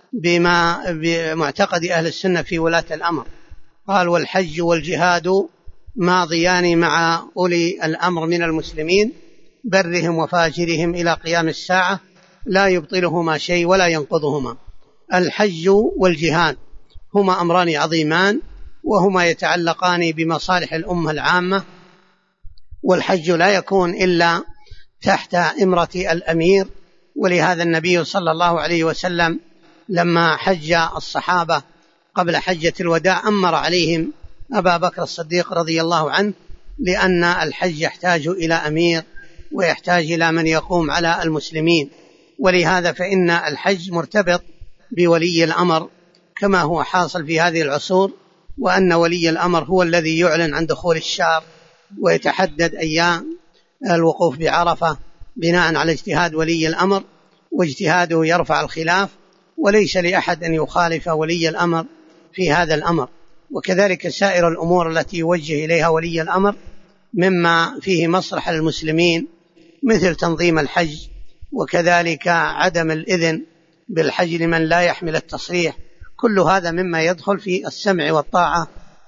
B: بمعتقد أهل السنة في ولاة الأمر. قال والحج والجهاد ماضيان مع أولي الأمر من المسلمين، برهم وفاجرهم إلى قيام الساعة، لا يبطلهما شيء ولا ينقضهما. الحج والجهاد هما أمران عظيمان، وهما يتعلقان بمصالح الأمة العامة، والحج لا يكون إلا تحت إمرة الأمير. ولهذا النبي صلى الله عليه وسلم لما حج الصحابة قبل حجة الوداع أمر عليهم أبا بكر الصديق رضي الله عنه، لأن الحج يحتاج إلى أمير ويحتاج إلى من يقوم على المسلمين. ولهذا فإن الحج مرتبط بولي الأمر كما هو حاصل في هذه العصور، وأن ولي الأمر هو الذي يعلن عن دخول الشهر ويتحدد أيام الوقوف بعرفة بناء على اجتهاد ولي الأمر، واجتهاده يرفع الخلاف، وليس لأحد أن يخالف ولي الأمر في هذا الأمر. وكذلك سائر الأمور التي يوجه إليها ولي الأمر مما فيه مصلحة للمسلمين مثل تنظيم الحج، وكذلك عدم الإذن بالحج لمن لا يحمل التصريح، كل هذا مما يدخل في السمع والطاعة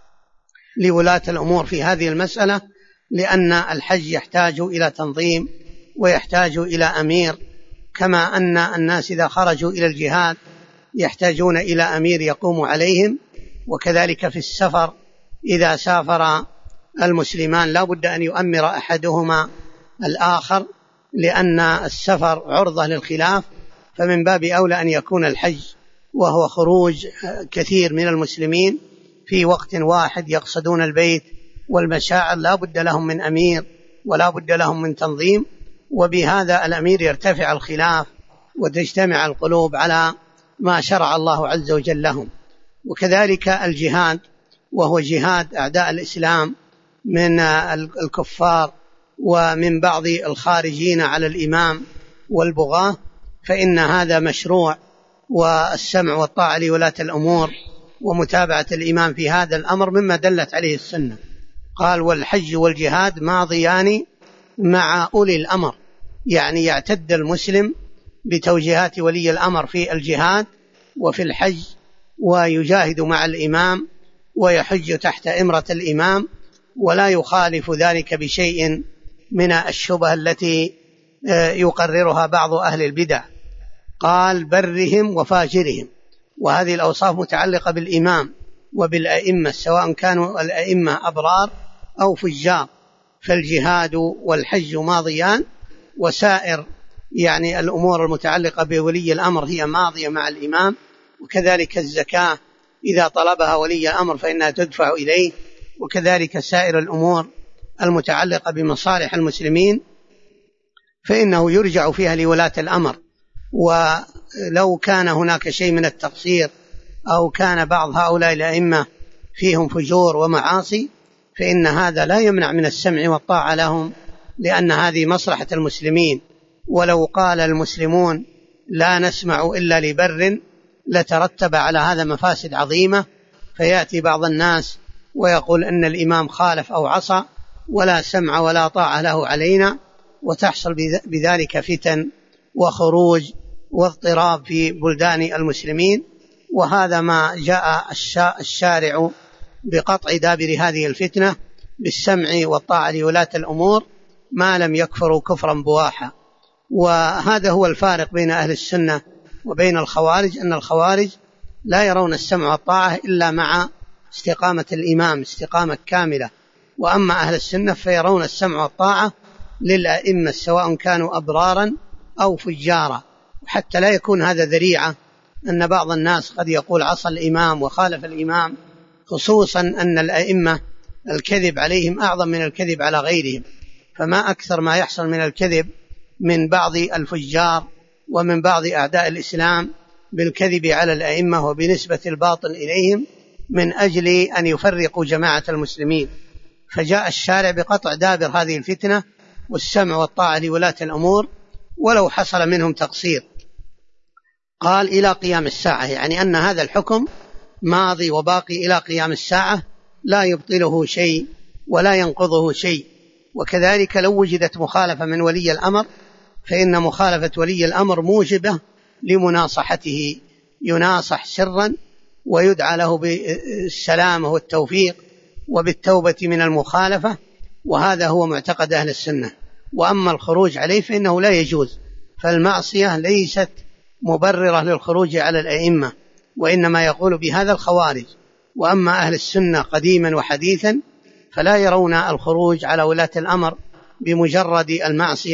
B: لولاة الأمور في هذه المسألة، لأن الحج يحتاج إلى تنظيم ويحتاج إلى أمير، كما أن الناس إذا خرجوا إلى الجهاد يحتاجون إلى أمير يقوم عليهم. وكذلك في السفر إذا سافر المسلمان لا بد أن يؤمر أحدهما الآخر، لأن السفر عرضة للخلاف، فمن باب أولى أن يكون الحج وهو خروج كثير من المسلمين في وقت واحد يقصدون البيت والمشاعر، لا بد لهم من أمير ولا بد لهم من تنظيم، وبهذا الأمير يرتفع الخلاف وتجتمع القلوب على ما شرع الله عز وجل لهم. وكذلك الجهاد، وهو جهاد أعداء الإسلام من الكفار ومن بعض الخارجين على الإمام والبغاة، فإن هذا مشروع، والسمع والطاعة لولاة الأمور ومتابعة الإمام في هذا الأمر مما دلت عليه السنة. قال: والحج والجهاد ماضيان مع أولي الأمر، يعني يعتد المسلم بتوجيهات ولي الأمر في الجهاد وفي الحج، ويجاهد مع الإمام ويحج تحت إمرة الإمام، ولا يخالف ذلك بشيء من الشبه التي يقررها بعض أهل البدع. قال: برهم وفاجرهم، وهذه الأوصاف متعلقة بالإمام وبالأئمة سواء كانوا الأئمة أبرار أو فجار، فالجهاد والحج ماضيان، وسائر يعني الأمور المتعلقة بولي الأمر هي ماضية مع الإمام. وكذلك الزكاة إذا طلبها ولي الأمر فإنها تدفع إليه، وكذلك سائر الأمور المتعلقة بمصالح المسلمين فإنه يرجع فيها لولاة الأمر. ولو كان هناك شيء من التقصير أو كان بعض هؤلاء الأئمة فيهم فجور ومعاصي فإن هذا لا يمنع من السمع والطاعة لهم، لأن هذه مصلحة المسلمين. ولو قال المسلمون لا نسمع إلا لبر لترتب على هذا مفاسد عظيمة، فيأتي بعض الناس ويقول أن الإمام خالف أو عصى ولا سمع ولا طاعة له علينا، وتحصل بذلك فتن وخروج واضطراب في بلدان المسلمين. وهذا ما جاء الشارع بقطع دابر هذه الفتنة بالسمع والطاعة لولاة الأمور ما لم يكفروا كفرا بواحا. وهذا هو الفارق بين أهل السنة وبين الخوارج، أن الخوارج لا يرون السمع والطاعة إلا مع استقامة الإمام استقامة كاملة، وأما أهل السنة فيرون السمع والطاعة للأئمة سواء كانوا أبرارا أو فجارا، حتى لا يكون هذا ذريعة أن بعض الناس قد يقول عصى الإمام وخالف الإمام، خصوصا أن الأئمة الكذب عليهم أعظم من الكذب على غيرهم، فما أكثر ما يحصل من الكذب من بعض الفجار ومن بعض أعداء الإسلام بالكذب على الأئمة وبنسبة الباطل إليهم من أجل أن يفرقوا جماعة المسلمين. فجاء الشارع بقطع دابر هذه الفتنة والسمع والطاعة لولاة الأمور ولو حصل منهم تقصير. قال: إلى قيام الساعة، يعني أن هذا الحكم ماضي وباقي إلى قيام الساعة، لا يبطله شيء ولا ينقضه شيء. وكذلك لو وجدت مخالفة من ولي الأمر فإن مخالفة ولي الأمر موجبة لمناصحته، يناصح سرا ويدعى له بالسلامة والتوفيق وبالتوبة من المخالفة، وهذا هو معتقد أهل السنة. وأما الخروج عليه فإنه لا يجوز، فالمعصية ليست مبررة للخروج على الأئمة، وإنما يقول بهذا الخوارج. وأما أهل السنة قديما وحديثا فلا يرون الخروج على ولاة الأمر بمجرد المعصية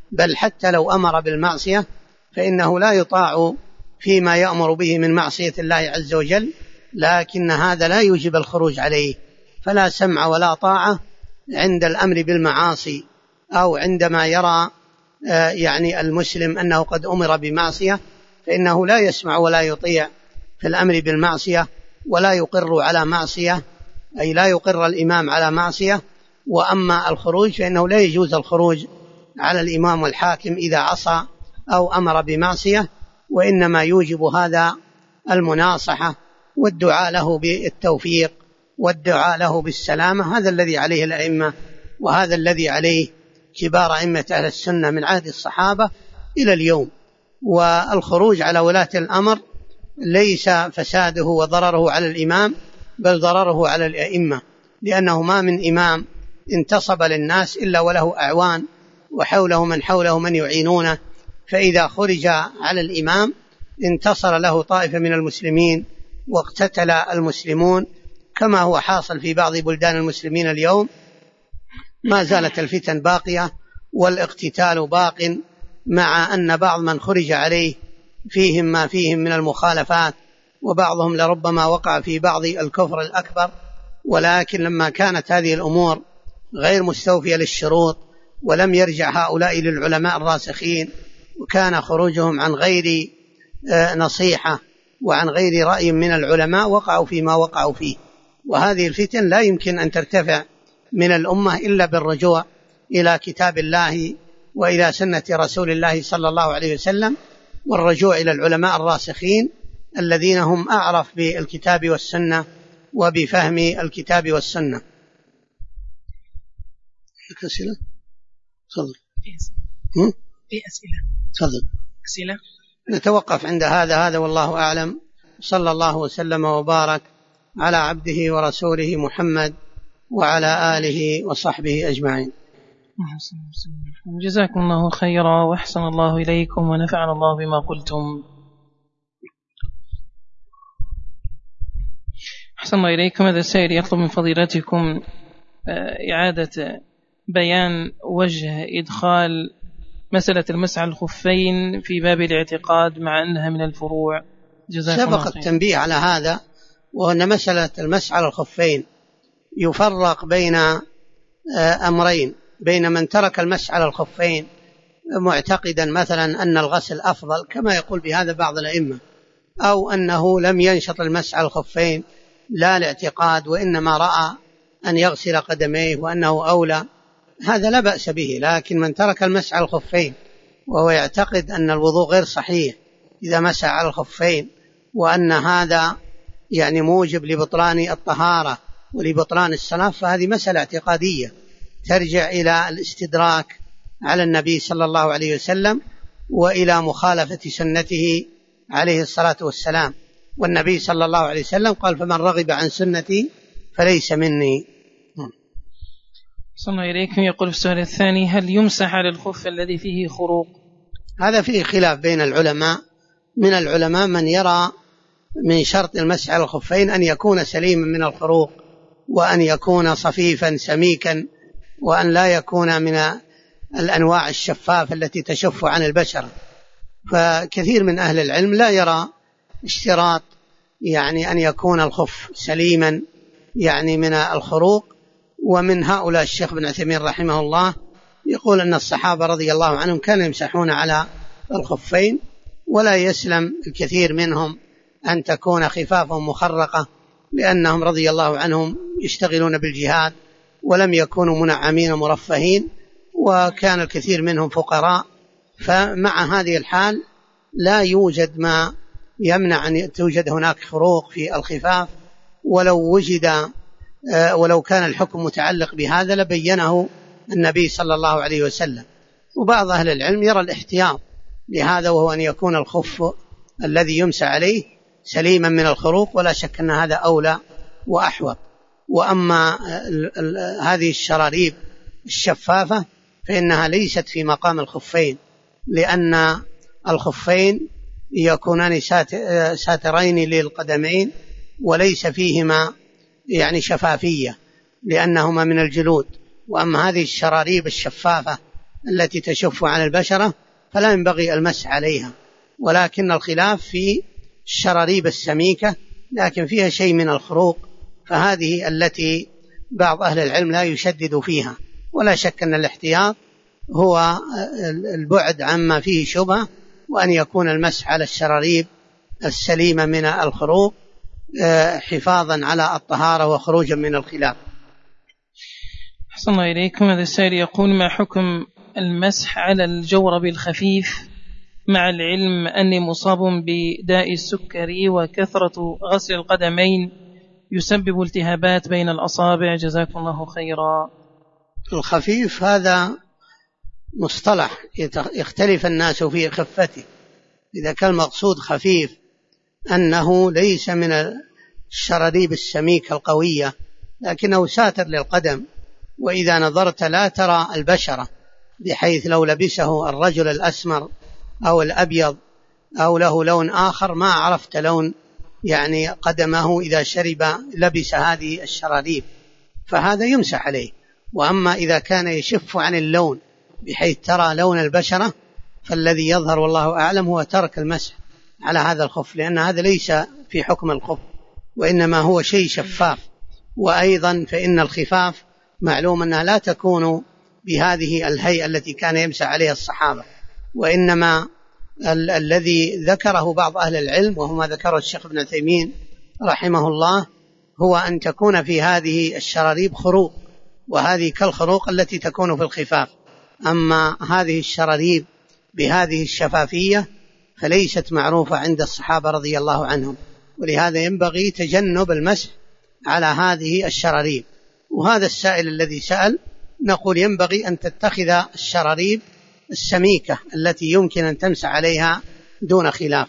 B: بل حتى لو أمر بالمعصية فإنه لا يطاع فيما يأمر به من معصية الله عز وجل، لكن هذا لا يوجب الخروج عليه، فلا سمع ولا طاعة عند الأمر بالمعاصي، أو عندما يرى يعني المسلم أنه قد أمر بمعصية فإنه لا يسمع ولا يطيع في الأمر بالمعصية، ولا يقر على معصية، أي لا يقر الإمام على معصية. وأما الخروج فإنه لا يجوز الخروج على الإمام والحاكم إذا عصى أو أمر بمعصية، وإنما يوجب هذا المناصحة والدعاء له بالتوفيق والدعاء له بالسلامة. هذا الذي عليه الأئمة، وهذا الذي عليه كبار أئمة أهل السنة من عهد الصحابة إلى اليوم. والخروج على ولاة الأمر ليس فساده وضرره على الإمام، بل ضرره على الأئمة، لأنه ما من إمام انتصب للناس إلا وله أعوان، وحوله من حوله من يعينونه، فإذا خرج على الإمام انتصر له طائفة من المسلمين واقتتل المسلمون، كما هو حاصل في بعض بلدان المسلمين اليوم. ما زالت الفتن باقية والاقتتال باق، مع أن بعض من خرج عليه فيهم ما فيهم من المخالفات، وبعضهم لربما وقع في بعض الكفر الأكبر. ولكن لما كانت هذه الأمور غير مستوفية للشروط، ولم يرجع هؤلاء للعلماء الراسخين، وكان خروجهم عن غير نصيحة وعن غير رأي من العلماء، وقعوا فيما وقعوا فيه. وهذه الفتن لا يمكن أن ترتفع من الأمة إلا بالرجوع إلى كتاب الله وإلى سنة رسول الله صلى الله عليه وسلم، والرجوع إلى العلماء الراسخين الذين هم أعرف بالكتاب والسنة وبفهم الكتاب والسنة. أسئلة؟ تفضل.
A: في أسئلة؟
B: تفضل.
A: أسئلة؟
B: نتوقف عند هذا والله أعلم. صلى الله وسلم وبارك على عبده ورسوله محمد وعلى آله وصحبه أجمعين.
A: جزاكم الله خيرا وأحسن الله إليكم ونفعنا الله بما قلتم. أحسن الله إليكم. هذا السائل يطلب من فضيلتكم إعادة بيان وجه إدخال مسألة المسح على الخفين في باب الاعتقاد مع أنها من الفروع.
B: سبق التنبيه على هذا، وأن مسألة المسح على الخفين يفرق بين أمرين: بين من ترك المسح على الخفين معتقدا مثلا أن الغسل أفضل كما يقول بهذا بعض الأئمة، أو أنه لم ينشط المسح على الخفين لا الاعتقاد وإنما رأى أن يغسل قدميه وأنه أولى، هذا لا بأس به. لكن من ترك المسح على الخفين وهو يعتقد أن الوضوء غير صحيح إذا مسح على الخفين، وأن هذا يعني موجب لبطلان الطهارة ولبطلان الصلاة، فهذه مسألة اعتقادية ترجع إلى الاستدراك على النبي صلى الله عليه وسلم وإلى مخالفة سنته عليه الصلاة والسلام. والنبي صلى الله عليه وسلم قال: فمن رغب عن سنتي فليس مني.
A: صلى الله إليكم. يقول في السؤال الثاني: هل يمسح على الخف الذي فيه خروق؟
B: هذا فيه خلاف بين العلماء. من العلماء من يرى من شرط المسح على الخفين أن يكون سليما من الخروق، وأن يكون صفيفا سميكا، وأن لا يكون من الأنواع الشفافة التي تشف عن البشر. فكثير من أهل العلم لا يرى اشتراط يعني أن يكون الخف سليما يعني من الخروق. ومن هؤلاء الشيخ بن عثيمين رحمه الله يقول أن الصحابة رضي الله عنهم كانوا يمسحون على الخفين، ولا يسلم الكثير منهم أن تكون خفافهم مخرقة، لأنهم رضي الله عنهم يشتغلون بالجهاد ولم يكونوا منعمين مرفهين، وكان الكثير منهم فقراء. فمع هذه الحال لا يوجد ما يمنع أن توجد هناك خروق في الخفاف، ولو كان الحكم متعلق بهذا لبينه النبي صلى الله عليه وسلم. وبعض أهل العلم يرى الاحتياط لهذا، وهو أن يكون الخف الذي يمسح عليه سليما من الخروق، ولا شك أن هذا أولى وأحوط. وأما هذه الشراريب الشفافة فإنها ليست في مقام الخفين، لأن الخفين يكونان ساترين للقدمين وليس فيهما يعني شفافية لأنهما من الجلود. وأما هذه الشراريب الشفافة التي تشف عن البشرة فلا ينبغي المسح عليها، ولكن الخلاف في الشراريب السميكة لكن فيها شيء من الخروق، فهذه التي بعض أهل العلم لا يشدد فيها. ولا شك أن الاحتياط هو البعد عما فيه شبهة، وأن يكون المسح على الشراريب السليمة من الخروق حفاظا على الطهارة وخروجا من الخلاف.
A: أحسن الله إليكم. هذا السائل يقول: ما حكم المسح على الجورب الخفيف مع العلم أني مصاب بداء السكري وكثرة غسل القدمين يسبب التهابات بين الأصابع، جزاكم الله خيرا؟
B: الخفيف هذا مصطلح يختلف الناس في خفته. إذا كان المقصود خفيف أنه ليس من الشراريب السميكة القوية لكنه ساتر للقدم، وإذا نظرت لا ترى البشرة، بحيث لو لبسه الرجل الأسمر أو الأبيض أو له لون آخر ما عرفت لون يعني قدمه إذا لبس هذه الشراريب، فهذا يمسح عليه. وأما إذا كان يشف عن اللون بحيث ترى لون البشرة فالذي يظهر والله أعلم هو ترك المسح على هذا الخف، لأن هذا ليس في حكم الخف وإنما هو شيء شفاف. وأيضا فإن الخفاف معلوم أنها لا تكون بهذه الهيئة التي كان يمسح عليها الصحابة، وإنما الذي ذكره بعض أهل العلم وهو ما ذكره الشيخ ابن تيمية رحمه الله هو أن تكون في هذه الشراريب خروق، وهذه كالخروق التي تكون في الخفاف. أما هذه الشراريب بهذه الشفافية فليست معروفة عند الصحابة رضي الله عنهم، ولهذا ينبغي تجنب المسح على هذه الشراريب. وهذا السائل الذي سأل نقول ينبغي أن تتخذ الشراريب السميكة التي يمكن أن تمسح عليها دون خلاف.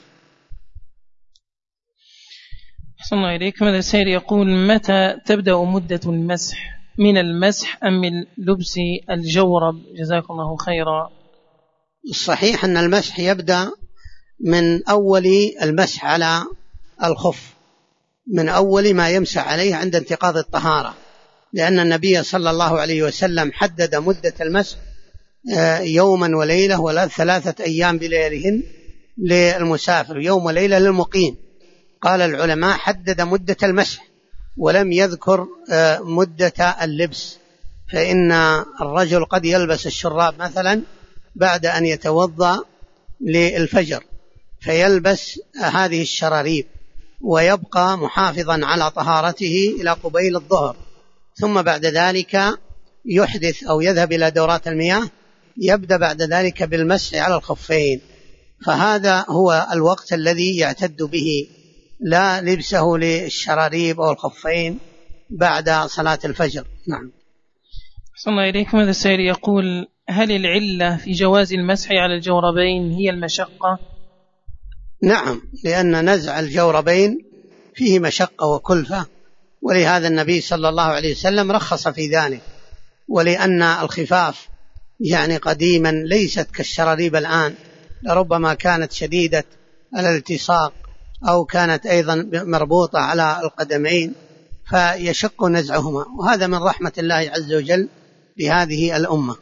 A: أحسن الله إليكم. هذا السائل يقول: متى تبدأ مدة المسح، من المسح أم من لبس الجورب، جزاكم الله خيرا؟
B: الصحيح أن المسح يبدأ من أول المسح على الخف، من أول ما يمسح عليه عند انتقاض الطهارة، لأن النبي صلى الله عليه وسلم حدد مدة المسح يوما وليلة ولا 3 أيام بلياليهن للمسافر، يوم وليلة للمقيم. قال العلماء حدد مدة المسح ولم يذكر مدة اللبس، فإن الرجل قد يلبس الشراب مثلا بعد أن يتوضأ للفجر فيلبس هذه الشراريب ويبقى محافظا على طهارته إلى قبيل الظهر، ثم بعد ذلك يحدث أو يذهب إلى دورات المياه، يبدأ بعد ذلك بالمسح على الخفين، فهذا هو الوقت الذي يعتد به، لا لبسه للشراريب أو الخفين بعد صلاة الفجر. نعم.
A: أحسن الله إليكم. هذا السائل يقول: هل العلة في جواز المسح على الجوربين هي المشقة؟
B: نعم، لأن نزع الجوربين فيه مشقة وكلفة، ولهذا النبي صلى الله عليه وسلم رخص في ذلك، ولأن الخفاف يعني قديما ليست كالشراريب الآن، لربما كانت شديدة الالتصاق أو كانت أيضا مربوطة على القدمين فيشق نزعهما، وهذا من رحمة الله عز وجل بهذه الأمة.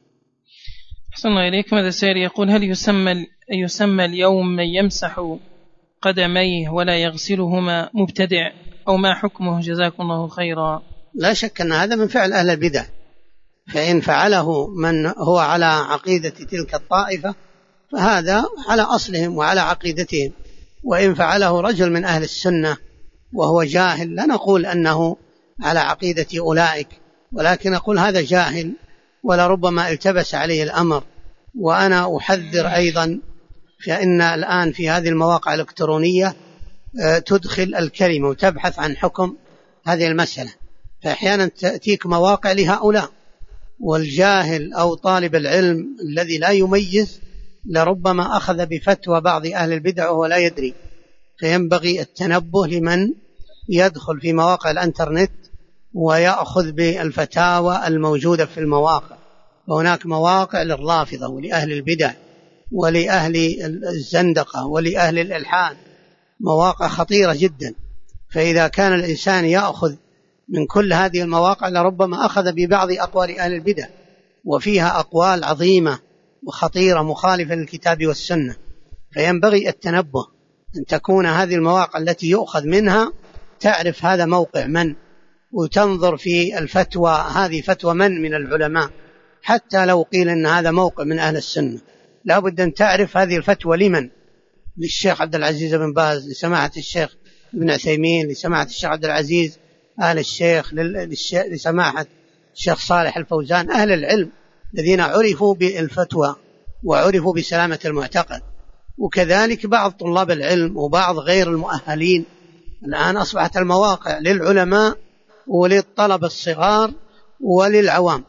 A: أحسن الله إليكم. هذا السائل يقول: هل يسمى اليوم من يمسح قدميه ولا يغسلهما مبتدع، أو ما حكمه، جزاكم الله خيرا؟
B: لا شك أن هذا من فعل أهل البدع، فإن فعله من هو على عقيدة تلك الطائفة فهذا على أصلهم وعلى عقيدتهم، وإن فعله رجل من أهل السنة وهو جاهل لا نقول أنه على عقيدة أولئك، ولكن نقول هذا جاهل ولربما التبس عليه الأمر. وأنا أحذر أيضا، فإن الآن في هذه المواقع الإلكترونية تدخل الكلمة وتبحث عن حكم هذه المسألة، فأحيانا تأتيك مواقع لهؤلاء، والجاهل أو طالب العلم الذي لا يميز لربما أخذ بفتوى بعض أهل البدع وهو لا يدري، فينبغي التنبه لمن يدخل في مواقع الانترنت ويأخذ بالفتاوى الموجودة في المواقع. وهناك مواقع للرافضة ولأهل البدع ولأهل الزندقة ولأهل الإلحاد، مواقع خطيرة جدا، فإذا كان الإنسان يأخذ من كل هذه المواقع لربما أخذ ببعض أقوال أهل البدع، وفيها أقوال عظيمة وخطيرة مخالفة للكتاب والسنة، فينبغي التنبه أن تكون هذه المواقع التي يؤخذ منها تعرف هذا موقع من، وتنظر في الفتوى هذه فتوى من العلماء، حتى لو قيل أن هذا موقع من أهل السنة لا بد أن تعرف هذه الفتوى لمن، للشيخ عبد العزيز بن باز، لسماحة الشيخ ابن عثيمين، لسماحة الشيخ عبد العزيز آل الشيخ، لسماحة الشيخ صالح الفوزان، أهل العلم الذين عرفوا بالفتوى وعرفوا بسلامة المعتقد. وكذلك بعض طلاب العلم وبعض غير المؤهلين. الآن أصبحت المواقع للعلماء وللطلبة الصغار وللعوام،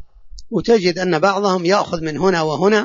B: وتجد أن بعضهم يأخذ من هنا وهنا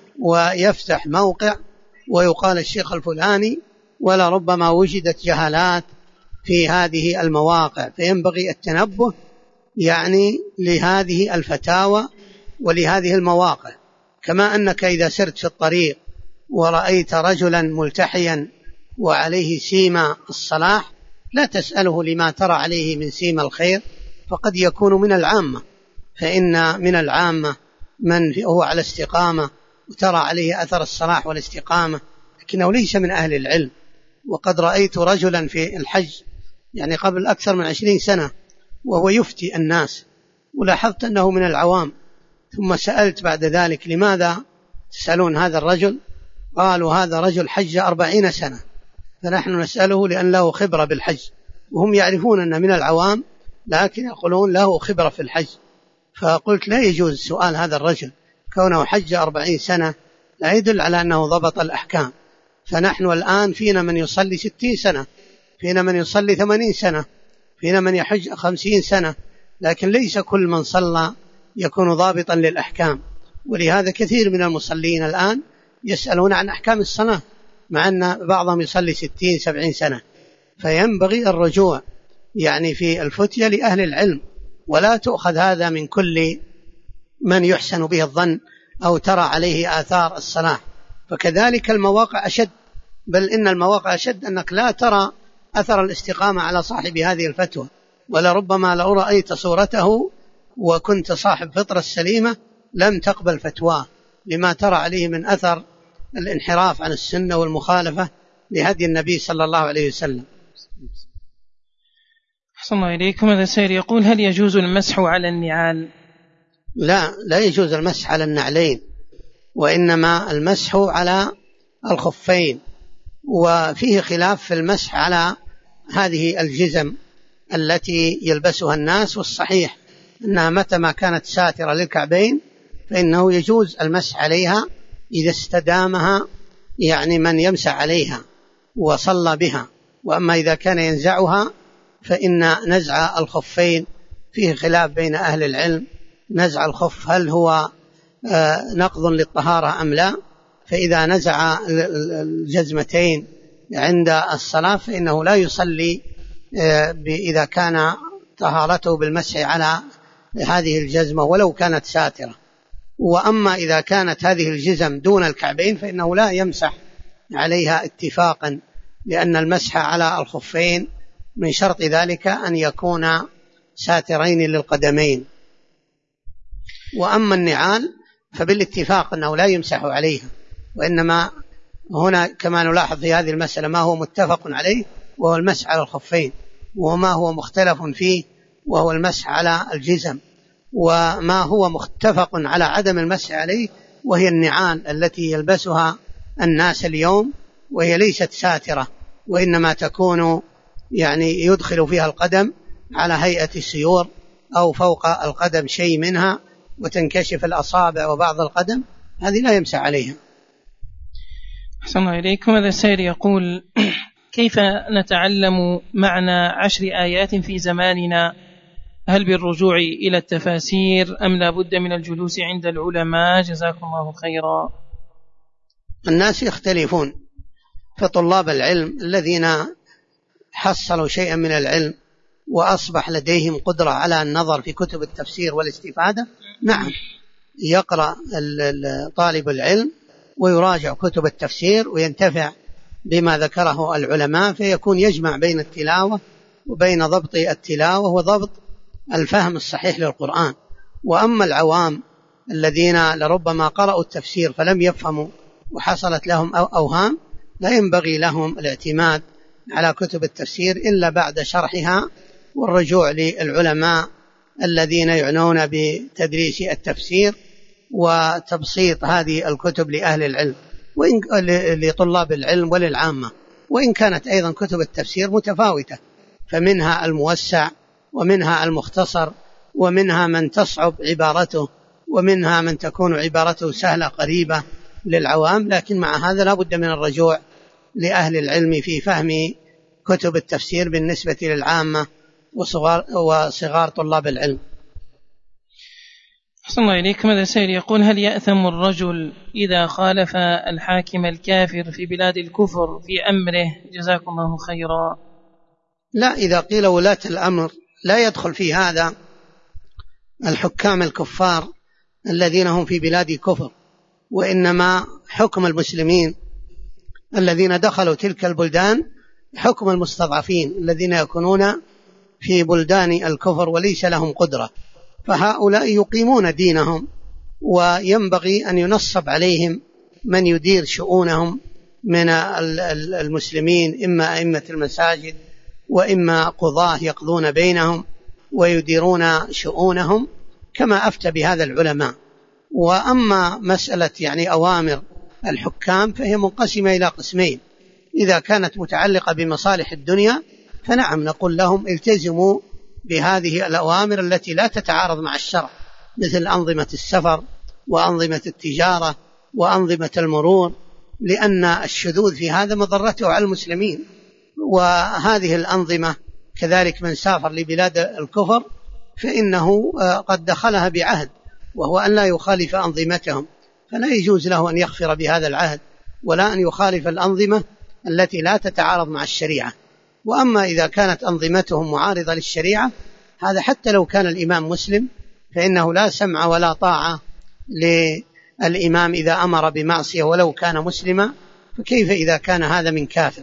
B: ويفتح موقع ويقال الشيخ الفلاني، ولا ربما وجدت جهالات في هذه المواقع، فينبغي التنبه يعني لهذه الفتاوى ولهذه المواقع. كما أنك إذا سرت في الطريق ورأيت رجلا ملتحيا وعليه سيما الصلاح لا تسأله لما ترى عليه من سيما الخير، فقد يكون من العامة، فإن من العامة من هو على استقامة وترى عليه أثر الصلاح والاستقامة، لكنه ليس من أهل العلم. وقد رأيت رجلا في الحج يعني قبل أكثر من 20 سنة وهو يفتي الناس، ولاحظت أنه من العوام، ثم سألت بعد ذلك لماذا تسألون هذا الرجل؟ قالوا هذا رجل حج 40 سنة، فنحن نسأله لأن له خبرة بالحج، وهم يعرفون أن من العوام لكن يقولون له خبرة في الحج. فقلت لا يجوز سؤال هذا الرجل، كونه حج 40 سنة لا يدل على أنه ضبط الأحكام. فنحن الآن فينا من يصلي 60 سنة، فينا من يصلي 80 سنة، فينا من يحج 50 سنة، لكن ليس كل من صلى يكون ضابطا للأحكام. ولهذا كثير من المصلين الآن يسألون عن أحكام الصلاة مع أن بعضهم يصلي 60-70 سنة. فينبغي الرجوع يعني في الفتية لأهل العلم، ولا تؤخذ هذا من كل من يحسن به الظن أو ترى عليه آثار الصلاح. فكذلك المواقع أشد، بل إن المواقع أشد أنك لا ترى أثر الاستقامة على صاحب هذه الفتوى، ولربما لو رأيت صورته وكنت صاحب فطرة السليمة لم تقبل فتواه لما ترى عليه من أثر الانحراف عن السنة والمخالفة لهدي النبي صلى الله عليه وسلم.
A: أحسن الله إليكم. هذا سائل يقول هل يجوز المسح على النعال؟
B: لا يجوز المسح على النعلين، وإنما المسح على الخفين. وفيه خلاف في المسح على هذه الجزم التي يلبسها الناس، والصحيح أنها متى ما كانت ساترة للكعبين فإنه يجوز المسح عليها إذا استدامها يعني من يمسح عليها وصلى بها. وأما إذا كان ينزعها فإن نزع الخفين فيه خلاف بين أهل العلم، نزع الخف هل هو نقض للطهارة أم لا؟ فإذا نزع الجزمتين عند الصلاة فإنه لا يصلي إذا كان طهارته بالمسح على هذه الجزمة ولو كانت ساترة. وأما إذا كانت هذه الجزم دون الكعبين فإنه لا يمسح عليها اتفاقا، لأن المسح على الخفين من شرط ذلك أن يكون ساترين للقدمين. وأما النعال فبالاتفاق أنه لا يمسح عليها، وإنما هنا كما نلاحظ في هذه المسألة ما هو متفق عليه وهو المسح على الخفين، وما هو مختلف فيه وهو المسح على الجزم، وما هو متفق على عدم المسح عليه وهي النعال التي يلبسها الناس اليوم، وهي ليست ساترة وإنما تكون يعني يدخل فيها القدم على هيئة السيور أو فوق القدم شيء منها وتنكشف الأصابع وبعض القدم، هذه لا يمسح عليها.
A: أحسن الله إليكم. هذا السائل يقول كيف نتعلم معنى 10 آيات في زماننا؟ هل بالرجوع إلى التفاسير أم لا بد من الجلوس عند العلماء؟ جزاكم الله خيرا.
B: الناس يختلفون، فطلاب العلم الذين حصلوا شيئا من العلم وأصبح لديهم قدرة على النظر في كتب التفسير والاستفادة، نعم يقرأ طالب العلم ويراجع كتب التفسير وينتفع بما ذكره العلماء، فيكون يجمع بين التلاوة وبين ضبط التلاوة وضبط الفهم الصحيح للقرآن. وأما العوام الذين لربما قرأوا التفسير فلم يفهموا وحصلت لهم أوهام، لا ينبغي لهم الاعتماد على كتب التفسير إلا بعد شرحها والرجوع للعلماء الذين يعنون بتدريس التفسير وتبسيط هذه الكتب لأهل العلم لطلاب العلم وللعامة. وإن كانت أيضا كتب التفسير متفاوتة، فمنها الموسع ومنها المختصر ومنها من تصعب عبارته ومنها من تكون عبارته سهلة قريبة للعوام، لكن مع هذا لا بد من الرجوع لأهل العلم في فهم كتب التفسير بالنسبة للعامة وصغار طلاب العلم.
A: أحسن الله إليك. ماذا سائل يقول: هل يأثم الرجل إذا خالف الحاكم الكافر في بلاد الكفر في أمره؟ جزاكم الله خيرا.
B: لا، إذا قيل ولاة الأمر لا يدخل في هذا الحكام الكفار الذين هم في بلاد كفر، وإنما حكم المسلمين الذين دخلوا تلك البلدان حكم المستضعفين الذين يكونون في بلدان الكفر وليس لهم قدرة، فهؤلاء يقيمون دينهم وينبغي أن ينصب عليهم من يدير شؤونهم من المسلمين، إما أئمة المساجد وإما قضاة يقضون بينهم ويديرون شؤونهم كما أفتى بهذا العلماء. وأما مسألة أوامر الحكام فهي منقسمة إلى قسمين: إذا كانت متعلقة بمصالح الدنيا فنعم نقول لهم التزموا بهذه الأوامر التي لا تتعارض مع الشرع، مثل أنظمة السفر وأنظمة التجارة وأنظمة المرور، لأن الشذوذ في هذا مضرته على المسلمين. وهذه الأنظمة كذلك من سافر لبلاد الكفر فإنه قد دخلها بعهد، وهو أن لا يخالف أنظمتهم، فلا يجوز له أن يغفر بهذا العهد ولا أن يخالف الأنظمة التي لا تتعارض مع الشريعة. وأما إذا كانت أنظمتهم معارضة للشريعة، هذا حتى لو كان الإمام مسلم فإنه لا سمع ولا طاعة للإمام إذا أمر بمعصية ولو كان مسلما، فكيف إذا كان هذا من كافر؟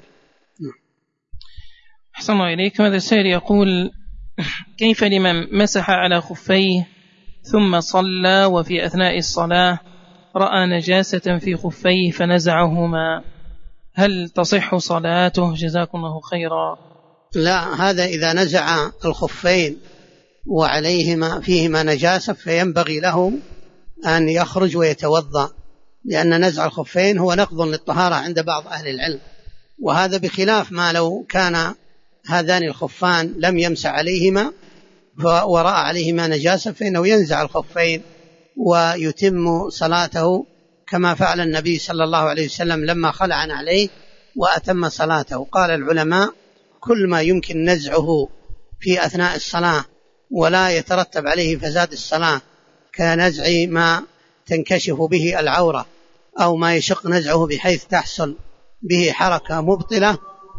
A: أحسن الله إليك. ماذا السائل يقول: كيف لمن مسح على خفيه ثم صلى وفي أثناء الصلاة رأى نجاسة في خفيه فنزعهما، هل تصح صلاته؟ جزاكم الله خيرا.
B: لا، هذا إذا نزع الخفين وعليهما فيهما نجاسة فينبغي له أن يخرج ويتوضأ، لأن نزع الخفين هو نقض للطهارة عند بعض أهل العلم، وهذا بخلاف ما لو كان هذان الخفان لم يمسح عليهما ورأى عليهما نجاسة فإنه ينزع الخفين ويتم صلاته كما فعل النبي صلى الله عليه وسلم لما خلع عليه وأتم صلاته. قال العلماء: كل ما يمكن نزعه في أثناء الصلاة ولا يترتب عليه فساد الصلاة، كنزع ما تنكشف به العورة أو ما يشق نزعه بحيث تحصل به حركة مبطلة،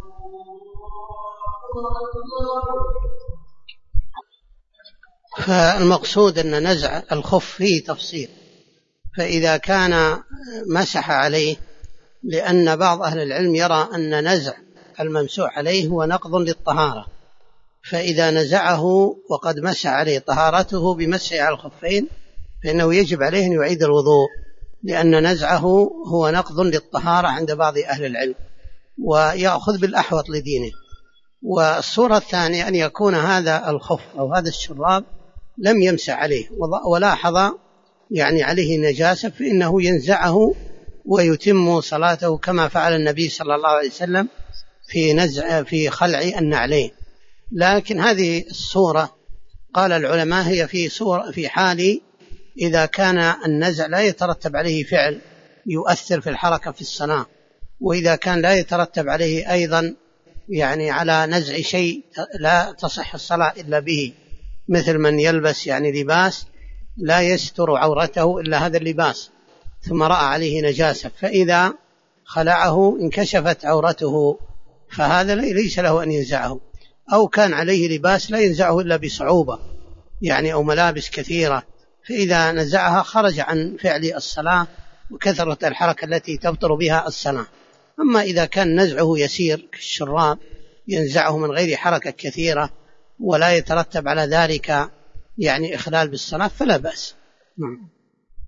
B: فالمقصود أن نزع الخف فيه تفصيل. فإذا كان مسح عليه، لأن بعض أهل العلم يرى أن نزع الممسوح عليه هو نقض للطهارة، فإذا نزعه وقد مسح عليه طهارته بمسح على الخفين فإنه يجب عليه أن يعيد الوضوء، لأن نزعه هو نقض للطهارة عند بعض أهل العلم، ويأخذ بالأحوط لدينه. والصورة الثانية أن يكون هذا الخف أو هذا الشراب لم يمسح عليه ولاحظ عليه نجاسة، فإنه ينزعه ويتم صلاته كما فعل النبي صلى الله عليه وسلم في خلع النعلين. لكن هذه الصورة قال العلماء هي في حال إذا كان النزع لا يترتب عليه فعل يؤثر في الحركة في الصلاة، وإذا كان لا يترتب عليه أيضا على نزع شيء لا تصح الصلاة إلا به، مثل من يلبس لباس لا يستر عورته إلا هذا اللباس ثم رأى عليه نجاسة، فإذا خلعه انكشفت عورته، فهذا ليس له أن ينزعه. أو كان عليه لباس لا ينزعه إلا بصعوبة أو ملابس كثيرة، فإذا نزعها خرج عن فعل الصلاة وكثرة الحركة التي تبطل بها الصلاة. أما إذا كان نزعه يسير كالشراب ينزعه من غير حركة كثيرة ولا يترتب على ذلك إخلال بالصلاة فلا بأس.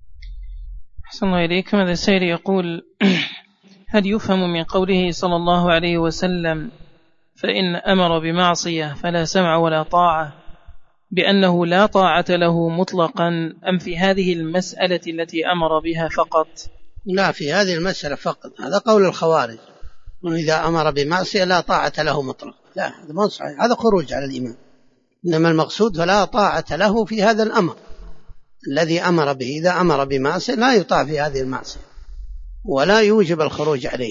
A: أحسن الله إليكم. هذا السائل يقول: هل يفهم من قوله صلى الله عليه وسلم فإن أمر بمعصية فلا سمع ولا طاعة بأنه لا طاعة له مطلقا، أم في هذه المسألة التي أمر بها فقط؟
B: لا، في هذه المسألة فقط. هذا قول الخوارج، وإذا أمر بمعصية لا طاعة له مطلقا. لا، هذا ما صحيح، هذا خروج على الإيمان. إنما المقصود فلا طاعة له في هذا الأمر الذي أمر به. إذا أمر بمعصية لا يطاع في هذه المعصية ولا يوجب الخروج عليه،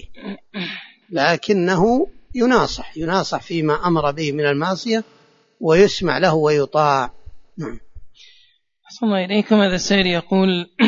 B: لكنه يناصح فيما أمر به من المعصية ويسمع له ويطاع. نعم.
A: أحسن الله إليكم. هذا السائل يقول: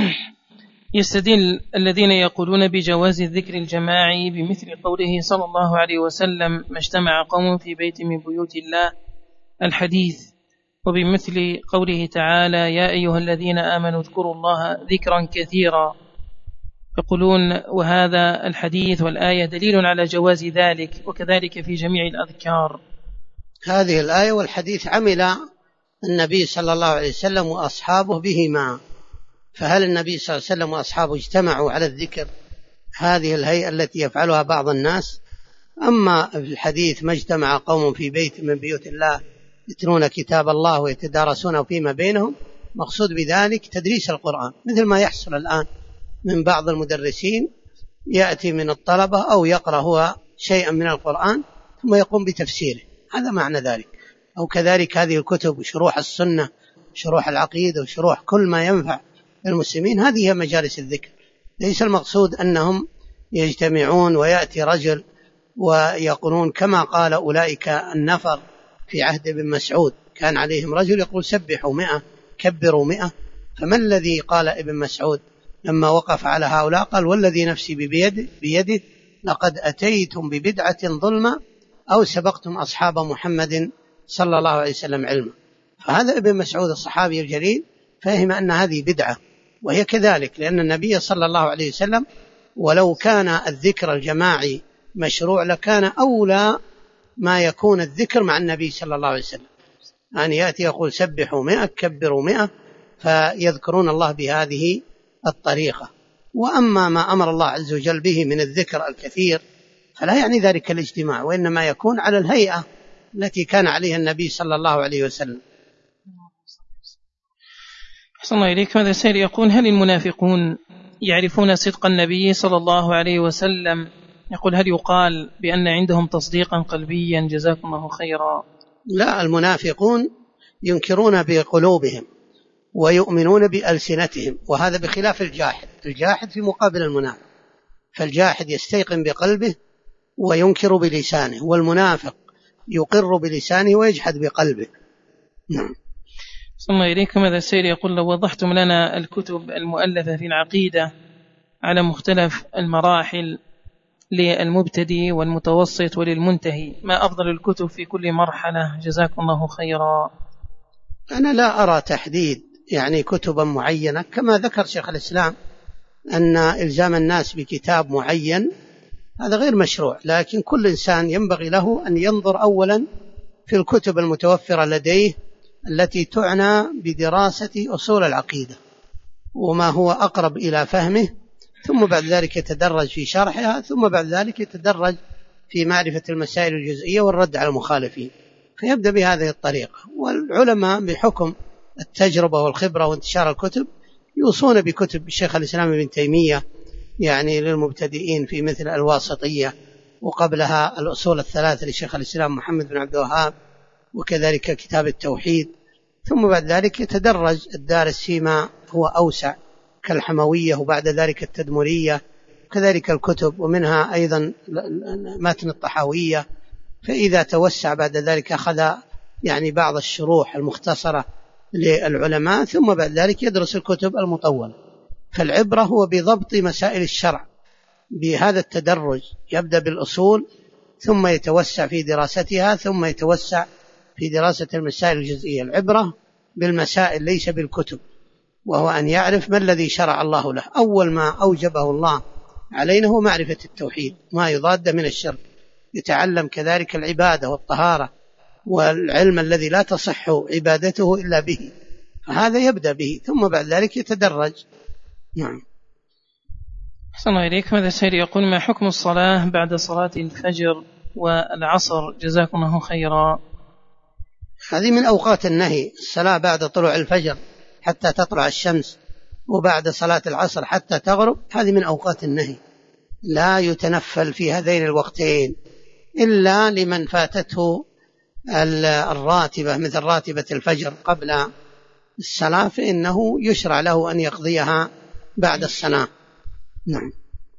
A: يستدل الذين يقولون بجواز الذكر الجماعي بمثل قوله صلى الله عليه وسلم ما اجتمع قوم في بيت من بيوت الله الحديث، وبمثل قوله تعالى يا أيها الذين آمنوا اذكروا الله ذكرا كثيرا، يقولون وهذا الحديث والآية دليل على جواز ذلك، وكذلك في جميع الأذكار.
B: هذه الآية والحديث عمل النبي صلى الله عليه وسلم وأصحابه بهما، فهل النبي صلى الله عليه وسلم وأصحابه اجتمعوا على الذكر هذه الهيئة التي يفعلها بعض الناس؟ أما في الحديث ما اجتمع قوم في بيت من بيوت الله يتلون كتاب الله ويتدارسونه فيما بينهم، مقصود بذلك تدريس القرآن، مثل ما يحصل الآن من بعض المدرسين، يأتي من الطلبة أو يقرأ هو شيئا من القرآن ثم يقوم بتفسيره، هذا معنى ذلك. أو كذلك هذه الكتب شروح السنة، شروح العقيدة، وشروح كل ما ينفع المسلمين، هذه هي مجالس الذكر. ليس المقصود أنهم يجتمعون ويأتي رجل ويقولون كما قال أولئك النفر في عهد ابن مسعود، كان عليهم رجل يقول سبحوا 100 كبروا 100. فما الذي قال ابن مسعود لما وقف على هؤلاء؟ قال والذي نفسي بيده لقد أتيتم ببدعة ظلمة أو سبقتم أصحاب محمد صلى الله عليه وسلم علما. فهذا ابن مسعود الصحابي الجليل فهم أن هذه بدعة، وهي كذلك، لأن النبي صلى الله عليه وسلم ولو كان الذكر الجماعي مشروع لكان أولى ما يكون الذكر مع النبي صلى الله عليه وسلم، أن يأتي يقول سبحوا 100 كبروا 100، فيذكرون الله بهذه الطريقة. وأما ما أمر الله عز وجل به من الذكر الكثير فلا يعني ذلك الاجتماع، وإنما يكون على الهيئة التي كان عليها النبي صلى الله عليه وسلم.
A: أحسن الله إليك. هذا السائل يقول هل المنافقون يعرفون صدق النبي صلى الله عليه وسلم؟ يقول هل يقال بأن عندهم تصديقا قلبيا؟ جزاكم الله خيرا.
B: لا، المنافقون ينكرون بقلوبهم ويؤمنون بألسنتهم، وهذا بخلاف الجاحد. الجاحد في مقابل المنافق، فالجاحد يستيقن بقلبه وينكر بلسانه، والمنافق يقر بلسانه ويجحد بقلبه. نعم.
A: ثم إليكم. هذا السائل يقول لو وضحتم لنا الكتب المؤلفة في العقيدة على مختلف المراحل للمبتدئ والمتوسط وللمنتهي، ما أفضل الكتب في كل مرحلة؟ جزاكم الله خيرا.
B: أنا لا أرى تحديد يعني كتبا معينة، كما ذكر شيخ الإسلام أن إلزام الناس بكتاب معين هذا غير مشروع، لكن كل إنسان ينبغي له أن ينظر أولا في الكتب المتوفرة لديه التي تعنى بدراسة أصول العقيدة وما هو أقرب إلى فهمه، ثم بعد ذلك يتدرج في شرحها، ثم بعد ذلك يتدرج في معرفة المسائل الجزئية والرد على المخالفين، فيبدأ بهذه الطريقة. والعلماء بحكم التجربة والخبرة وانتشار الكتب يوصون بكتب الشيخ الإسلام ابن تيمية يعني للمبتدئين في مثل الواسطية، وقبلها الأصول الثلاثة للشيخ الإسلام محمد بن عبد الوهاب، وكذلك كتاب التوحيد. ثم بعد ذلك يتدرج الدارس فيما هو أوسع كالحموية، وبعد ذلك التدمرية، وكذلك الكتب ومنها أيضا متن الطحاوية. فإذا توسع بعد ذلك أخذ يعني بعض الشروح المختصرة للعلماء، ثم بعد ذلك يدرس الكتب المطولة. فالعبرة هو بضبط مسائل الشرع بهذا التدرج، يبدأ بالأصول ثم يتوسع في دراستها، ثم يتوسع في دراسة المسائل الجزئية. العبرة بالمسائل ليس بالكتب، وهو أن يعرف ما الذي شرع الله له. أول ما أوجبه الله علينا هو معرفة التوحيد ما يضاد من الشرك، يتعلم كذلك العبادة والطهارة والعلم الذي لا تصح عبادته إلا به، فهذا يبدأ به، ثم بعد ذلك يتدرج. نعم.
A: أحسن الله إليك. هذا السائل يقول: ما حكم الصلاة بعد صلاة الفجر والعصر جزاكم الله خيرا؟
B: هذه من أوقات النهي، الصلاة بعد طلوع الفجر حتى تطلع الشمس، وبعد صلاة العصر حتى تغرب، هذه من أوقات النهي، لا يتنفل في هذين الوقتين إلا لمن فاتته الراتبة مثل راتبة الفجر قبل الصلاة، فإنه يشرع له أن يقضيها بعد الصلاة. نعم.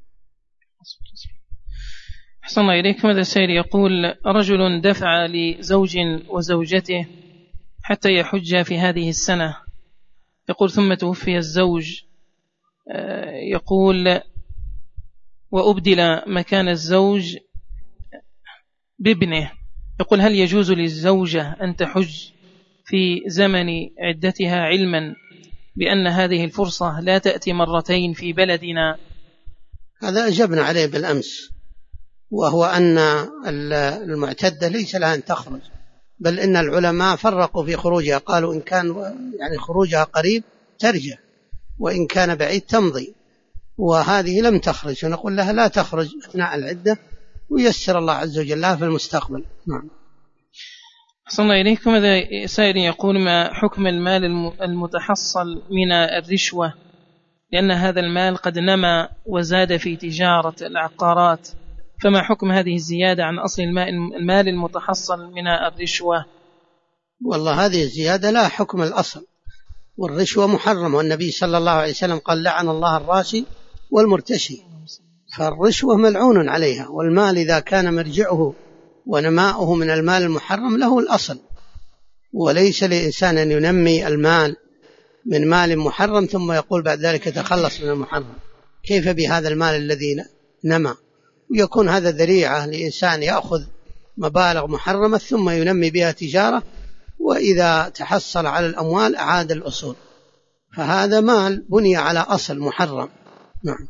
A: أحسن الله إليكم. هذا السائل يقول: رجل دفع لزوج وزوجته حتى يحج في هذه السنة، يقول ثم توفي الزوج، يقول وأبدل مكان الزوج بابنه، يقول هل يجوز للزوجة أن تحج في زمن عدتها علما بأن هذه الفرصة لا تأتي مرتين في بلدنا؟
B: هذا أجبنا عليه بالأمس، وهو أن المعتدة ليس لها أن تخرج، بل إن العلماء فرقوا في خروجها، قالوا إن كان يعني خروجها قريب ترجع، وإن كان بعيد تمضي، وهذه لم تخرج، ونقول لها لا تخرج أثناء العدة، ويسر الله عز وجل لها في المستقبل. نعم.
A: أحسن الله إليكم. هذا سائل يقول: ما حكم المال المتحصل من الرشوة، لأن هذا المال قد نما وزاد في تجارة العقارات، فما حكم هذه الزيادة عن أصل المال المتحصل من الرشوة؟
B: والله هذه الزيادة لا حكم الأصل، والرشوة محرمة، والنبي صلى الله عليه وسلم قال لعن الله الراشي والمرتشي، فالرشوة ملعون عليها، والمال إذا كان مرجعه ونماؤه من المال المحرم له الأصل، وليس لإنسان أن ينمي المال من مال محرم ثم يقول بعد ذلك تخلص من المحرم، كيف بهذا المال الذي نمى؟ ويكون هذا ذريعة لإنسان يأخذ مبالغ محرمة ثم ينمي بها تجارة، وإذا تحصل على الأموال أعاد الأصول، فهذا مال بني على أصل محرم. نعم.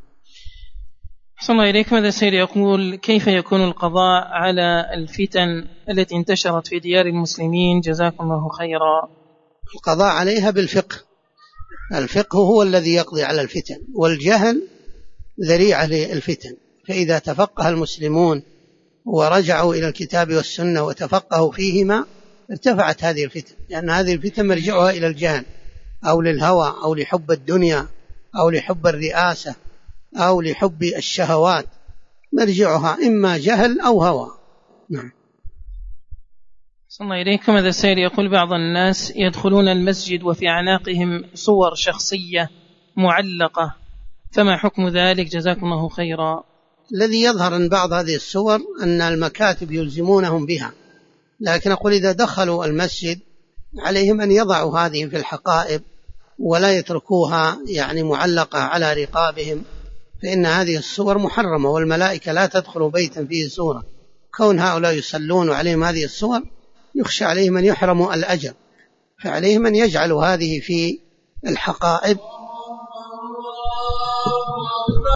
A: أحسن الله إليكم. هذا السائل يقول: كيف يكون القضاء على الفتن التي انتشرت في ديار المسلمين جزاكم الله خيرا؟
B: القضاء عليها بالفقه، الفقه هو الذي يقضي على الفتن، والجهل ذريعة للفتن، فإذا تفقه المسلمون ورجعوا إلى الكتاب والسنة وتفقهوا فيهما ارتفعت هذه الفتن، لأن هذه الفتن مرجعها إلى الجهل أو للهوى أو لحب الدنيا أو لحب الرئاسة أو لحب الشهوات، مرجعها إما جهل أو هوى. نعم.
A: صلى الله إليكم. هذا السائل يقول: بعض الناس يدخلون المسجد وفي أعناقهم صور شخصية معلقة، فما حكم ذلك جزاكم الله خيرا؟
B: الذي يظهر أن بعض هذه الصور أن المكاتب يلزمونهم بها، لكن أقول إذا دخلوا المسجد عليهم أن يضعوا هذه في الحقائب ولا يتركوها يعني معلقة على رقابهم، فإن هذه الصور محرمة، والملائكة لا تدخل بيتا فيه صورة، كون هؤلاء يصلون عليهم هذه الصور يخشى عليهم أن يحرموا الأجر، فعليهم أن يجعلوا هذه في الحقائب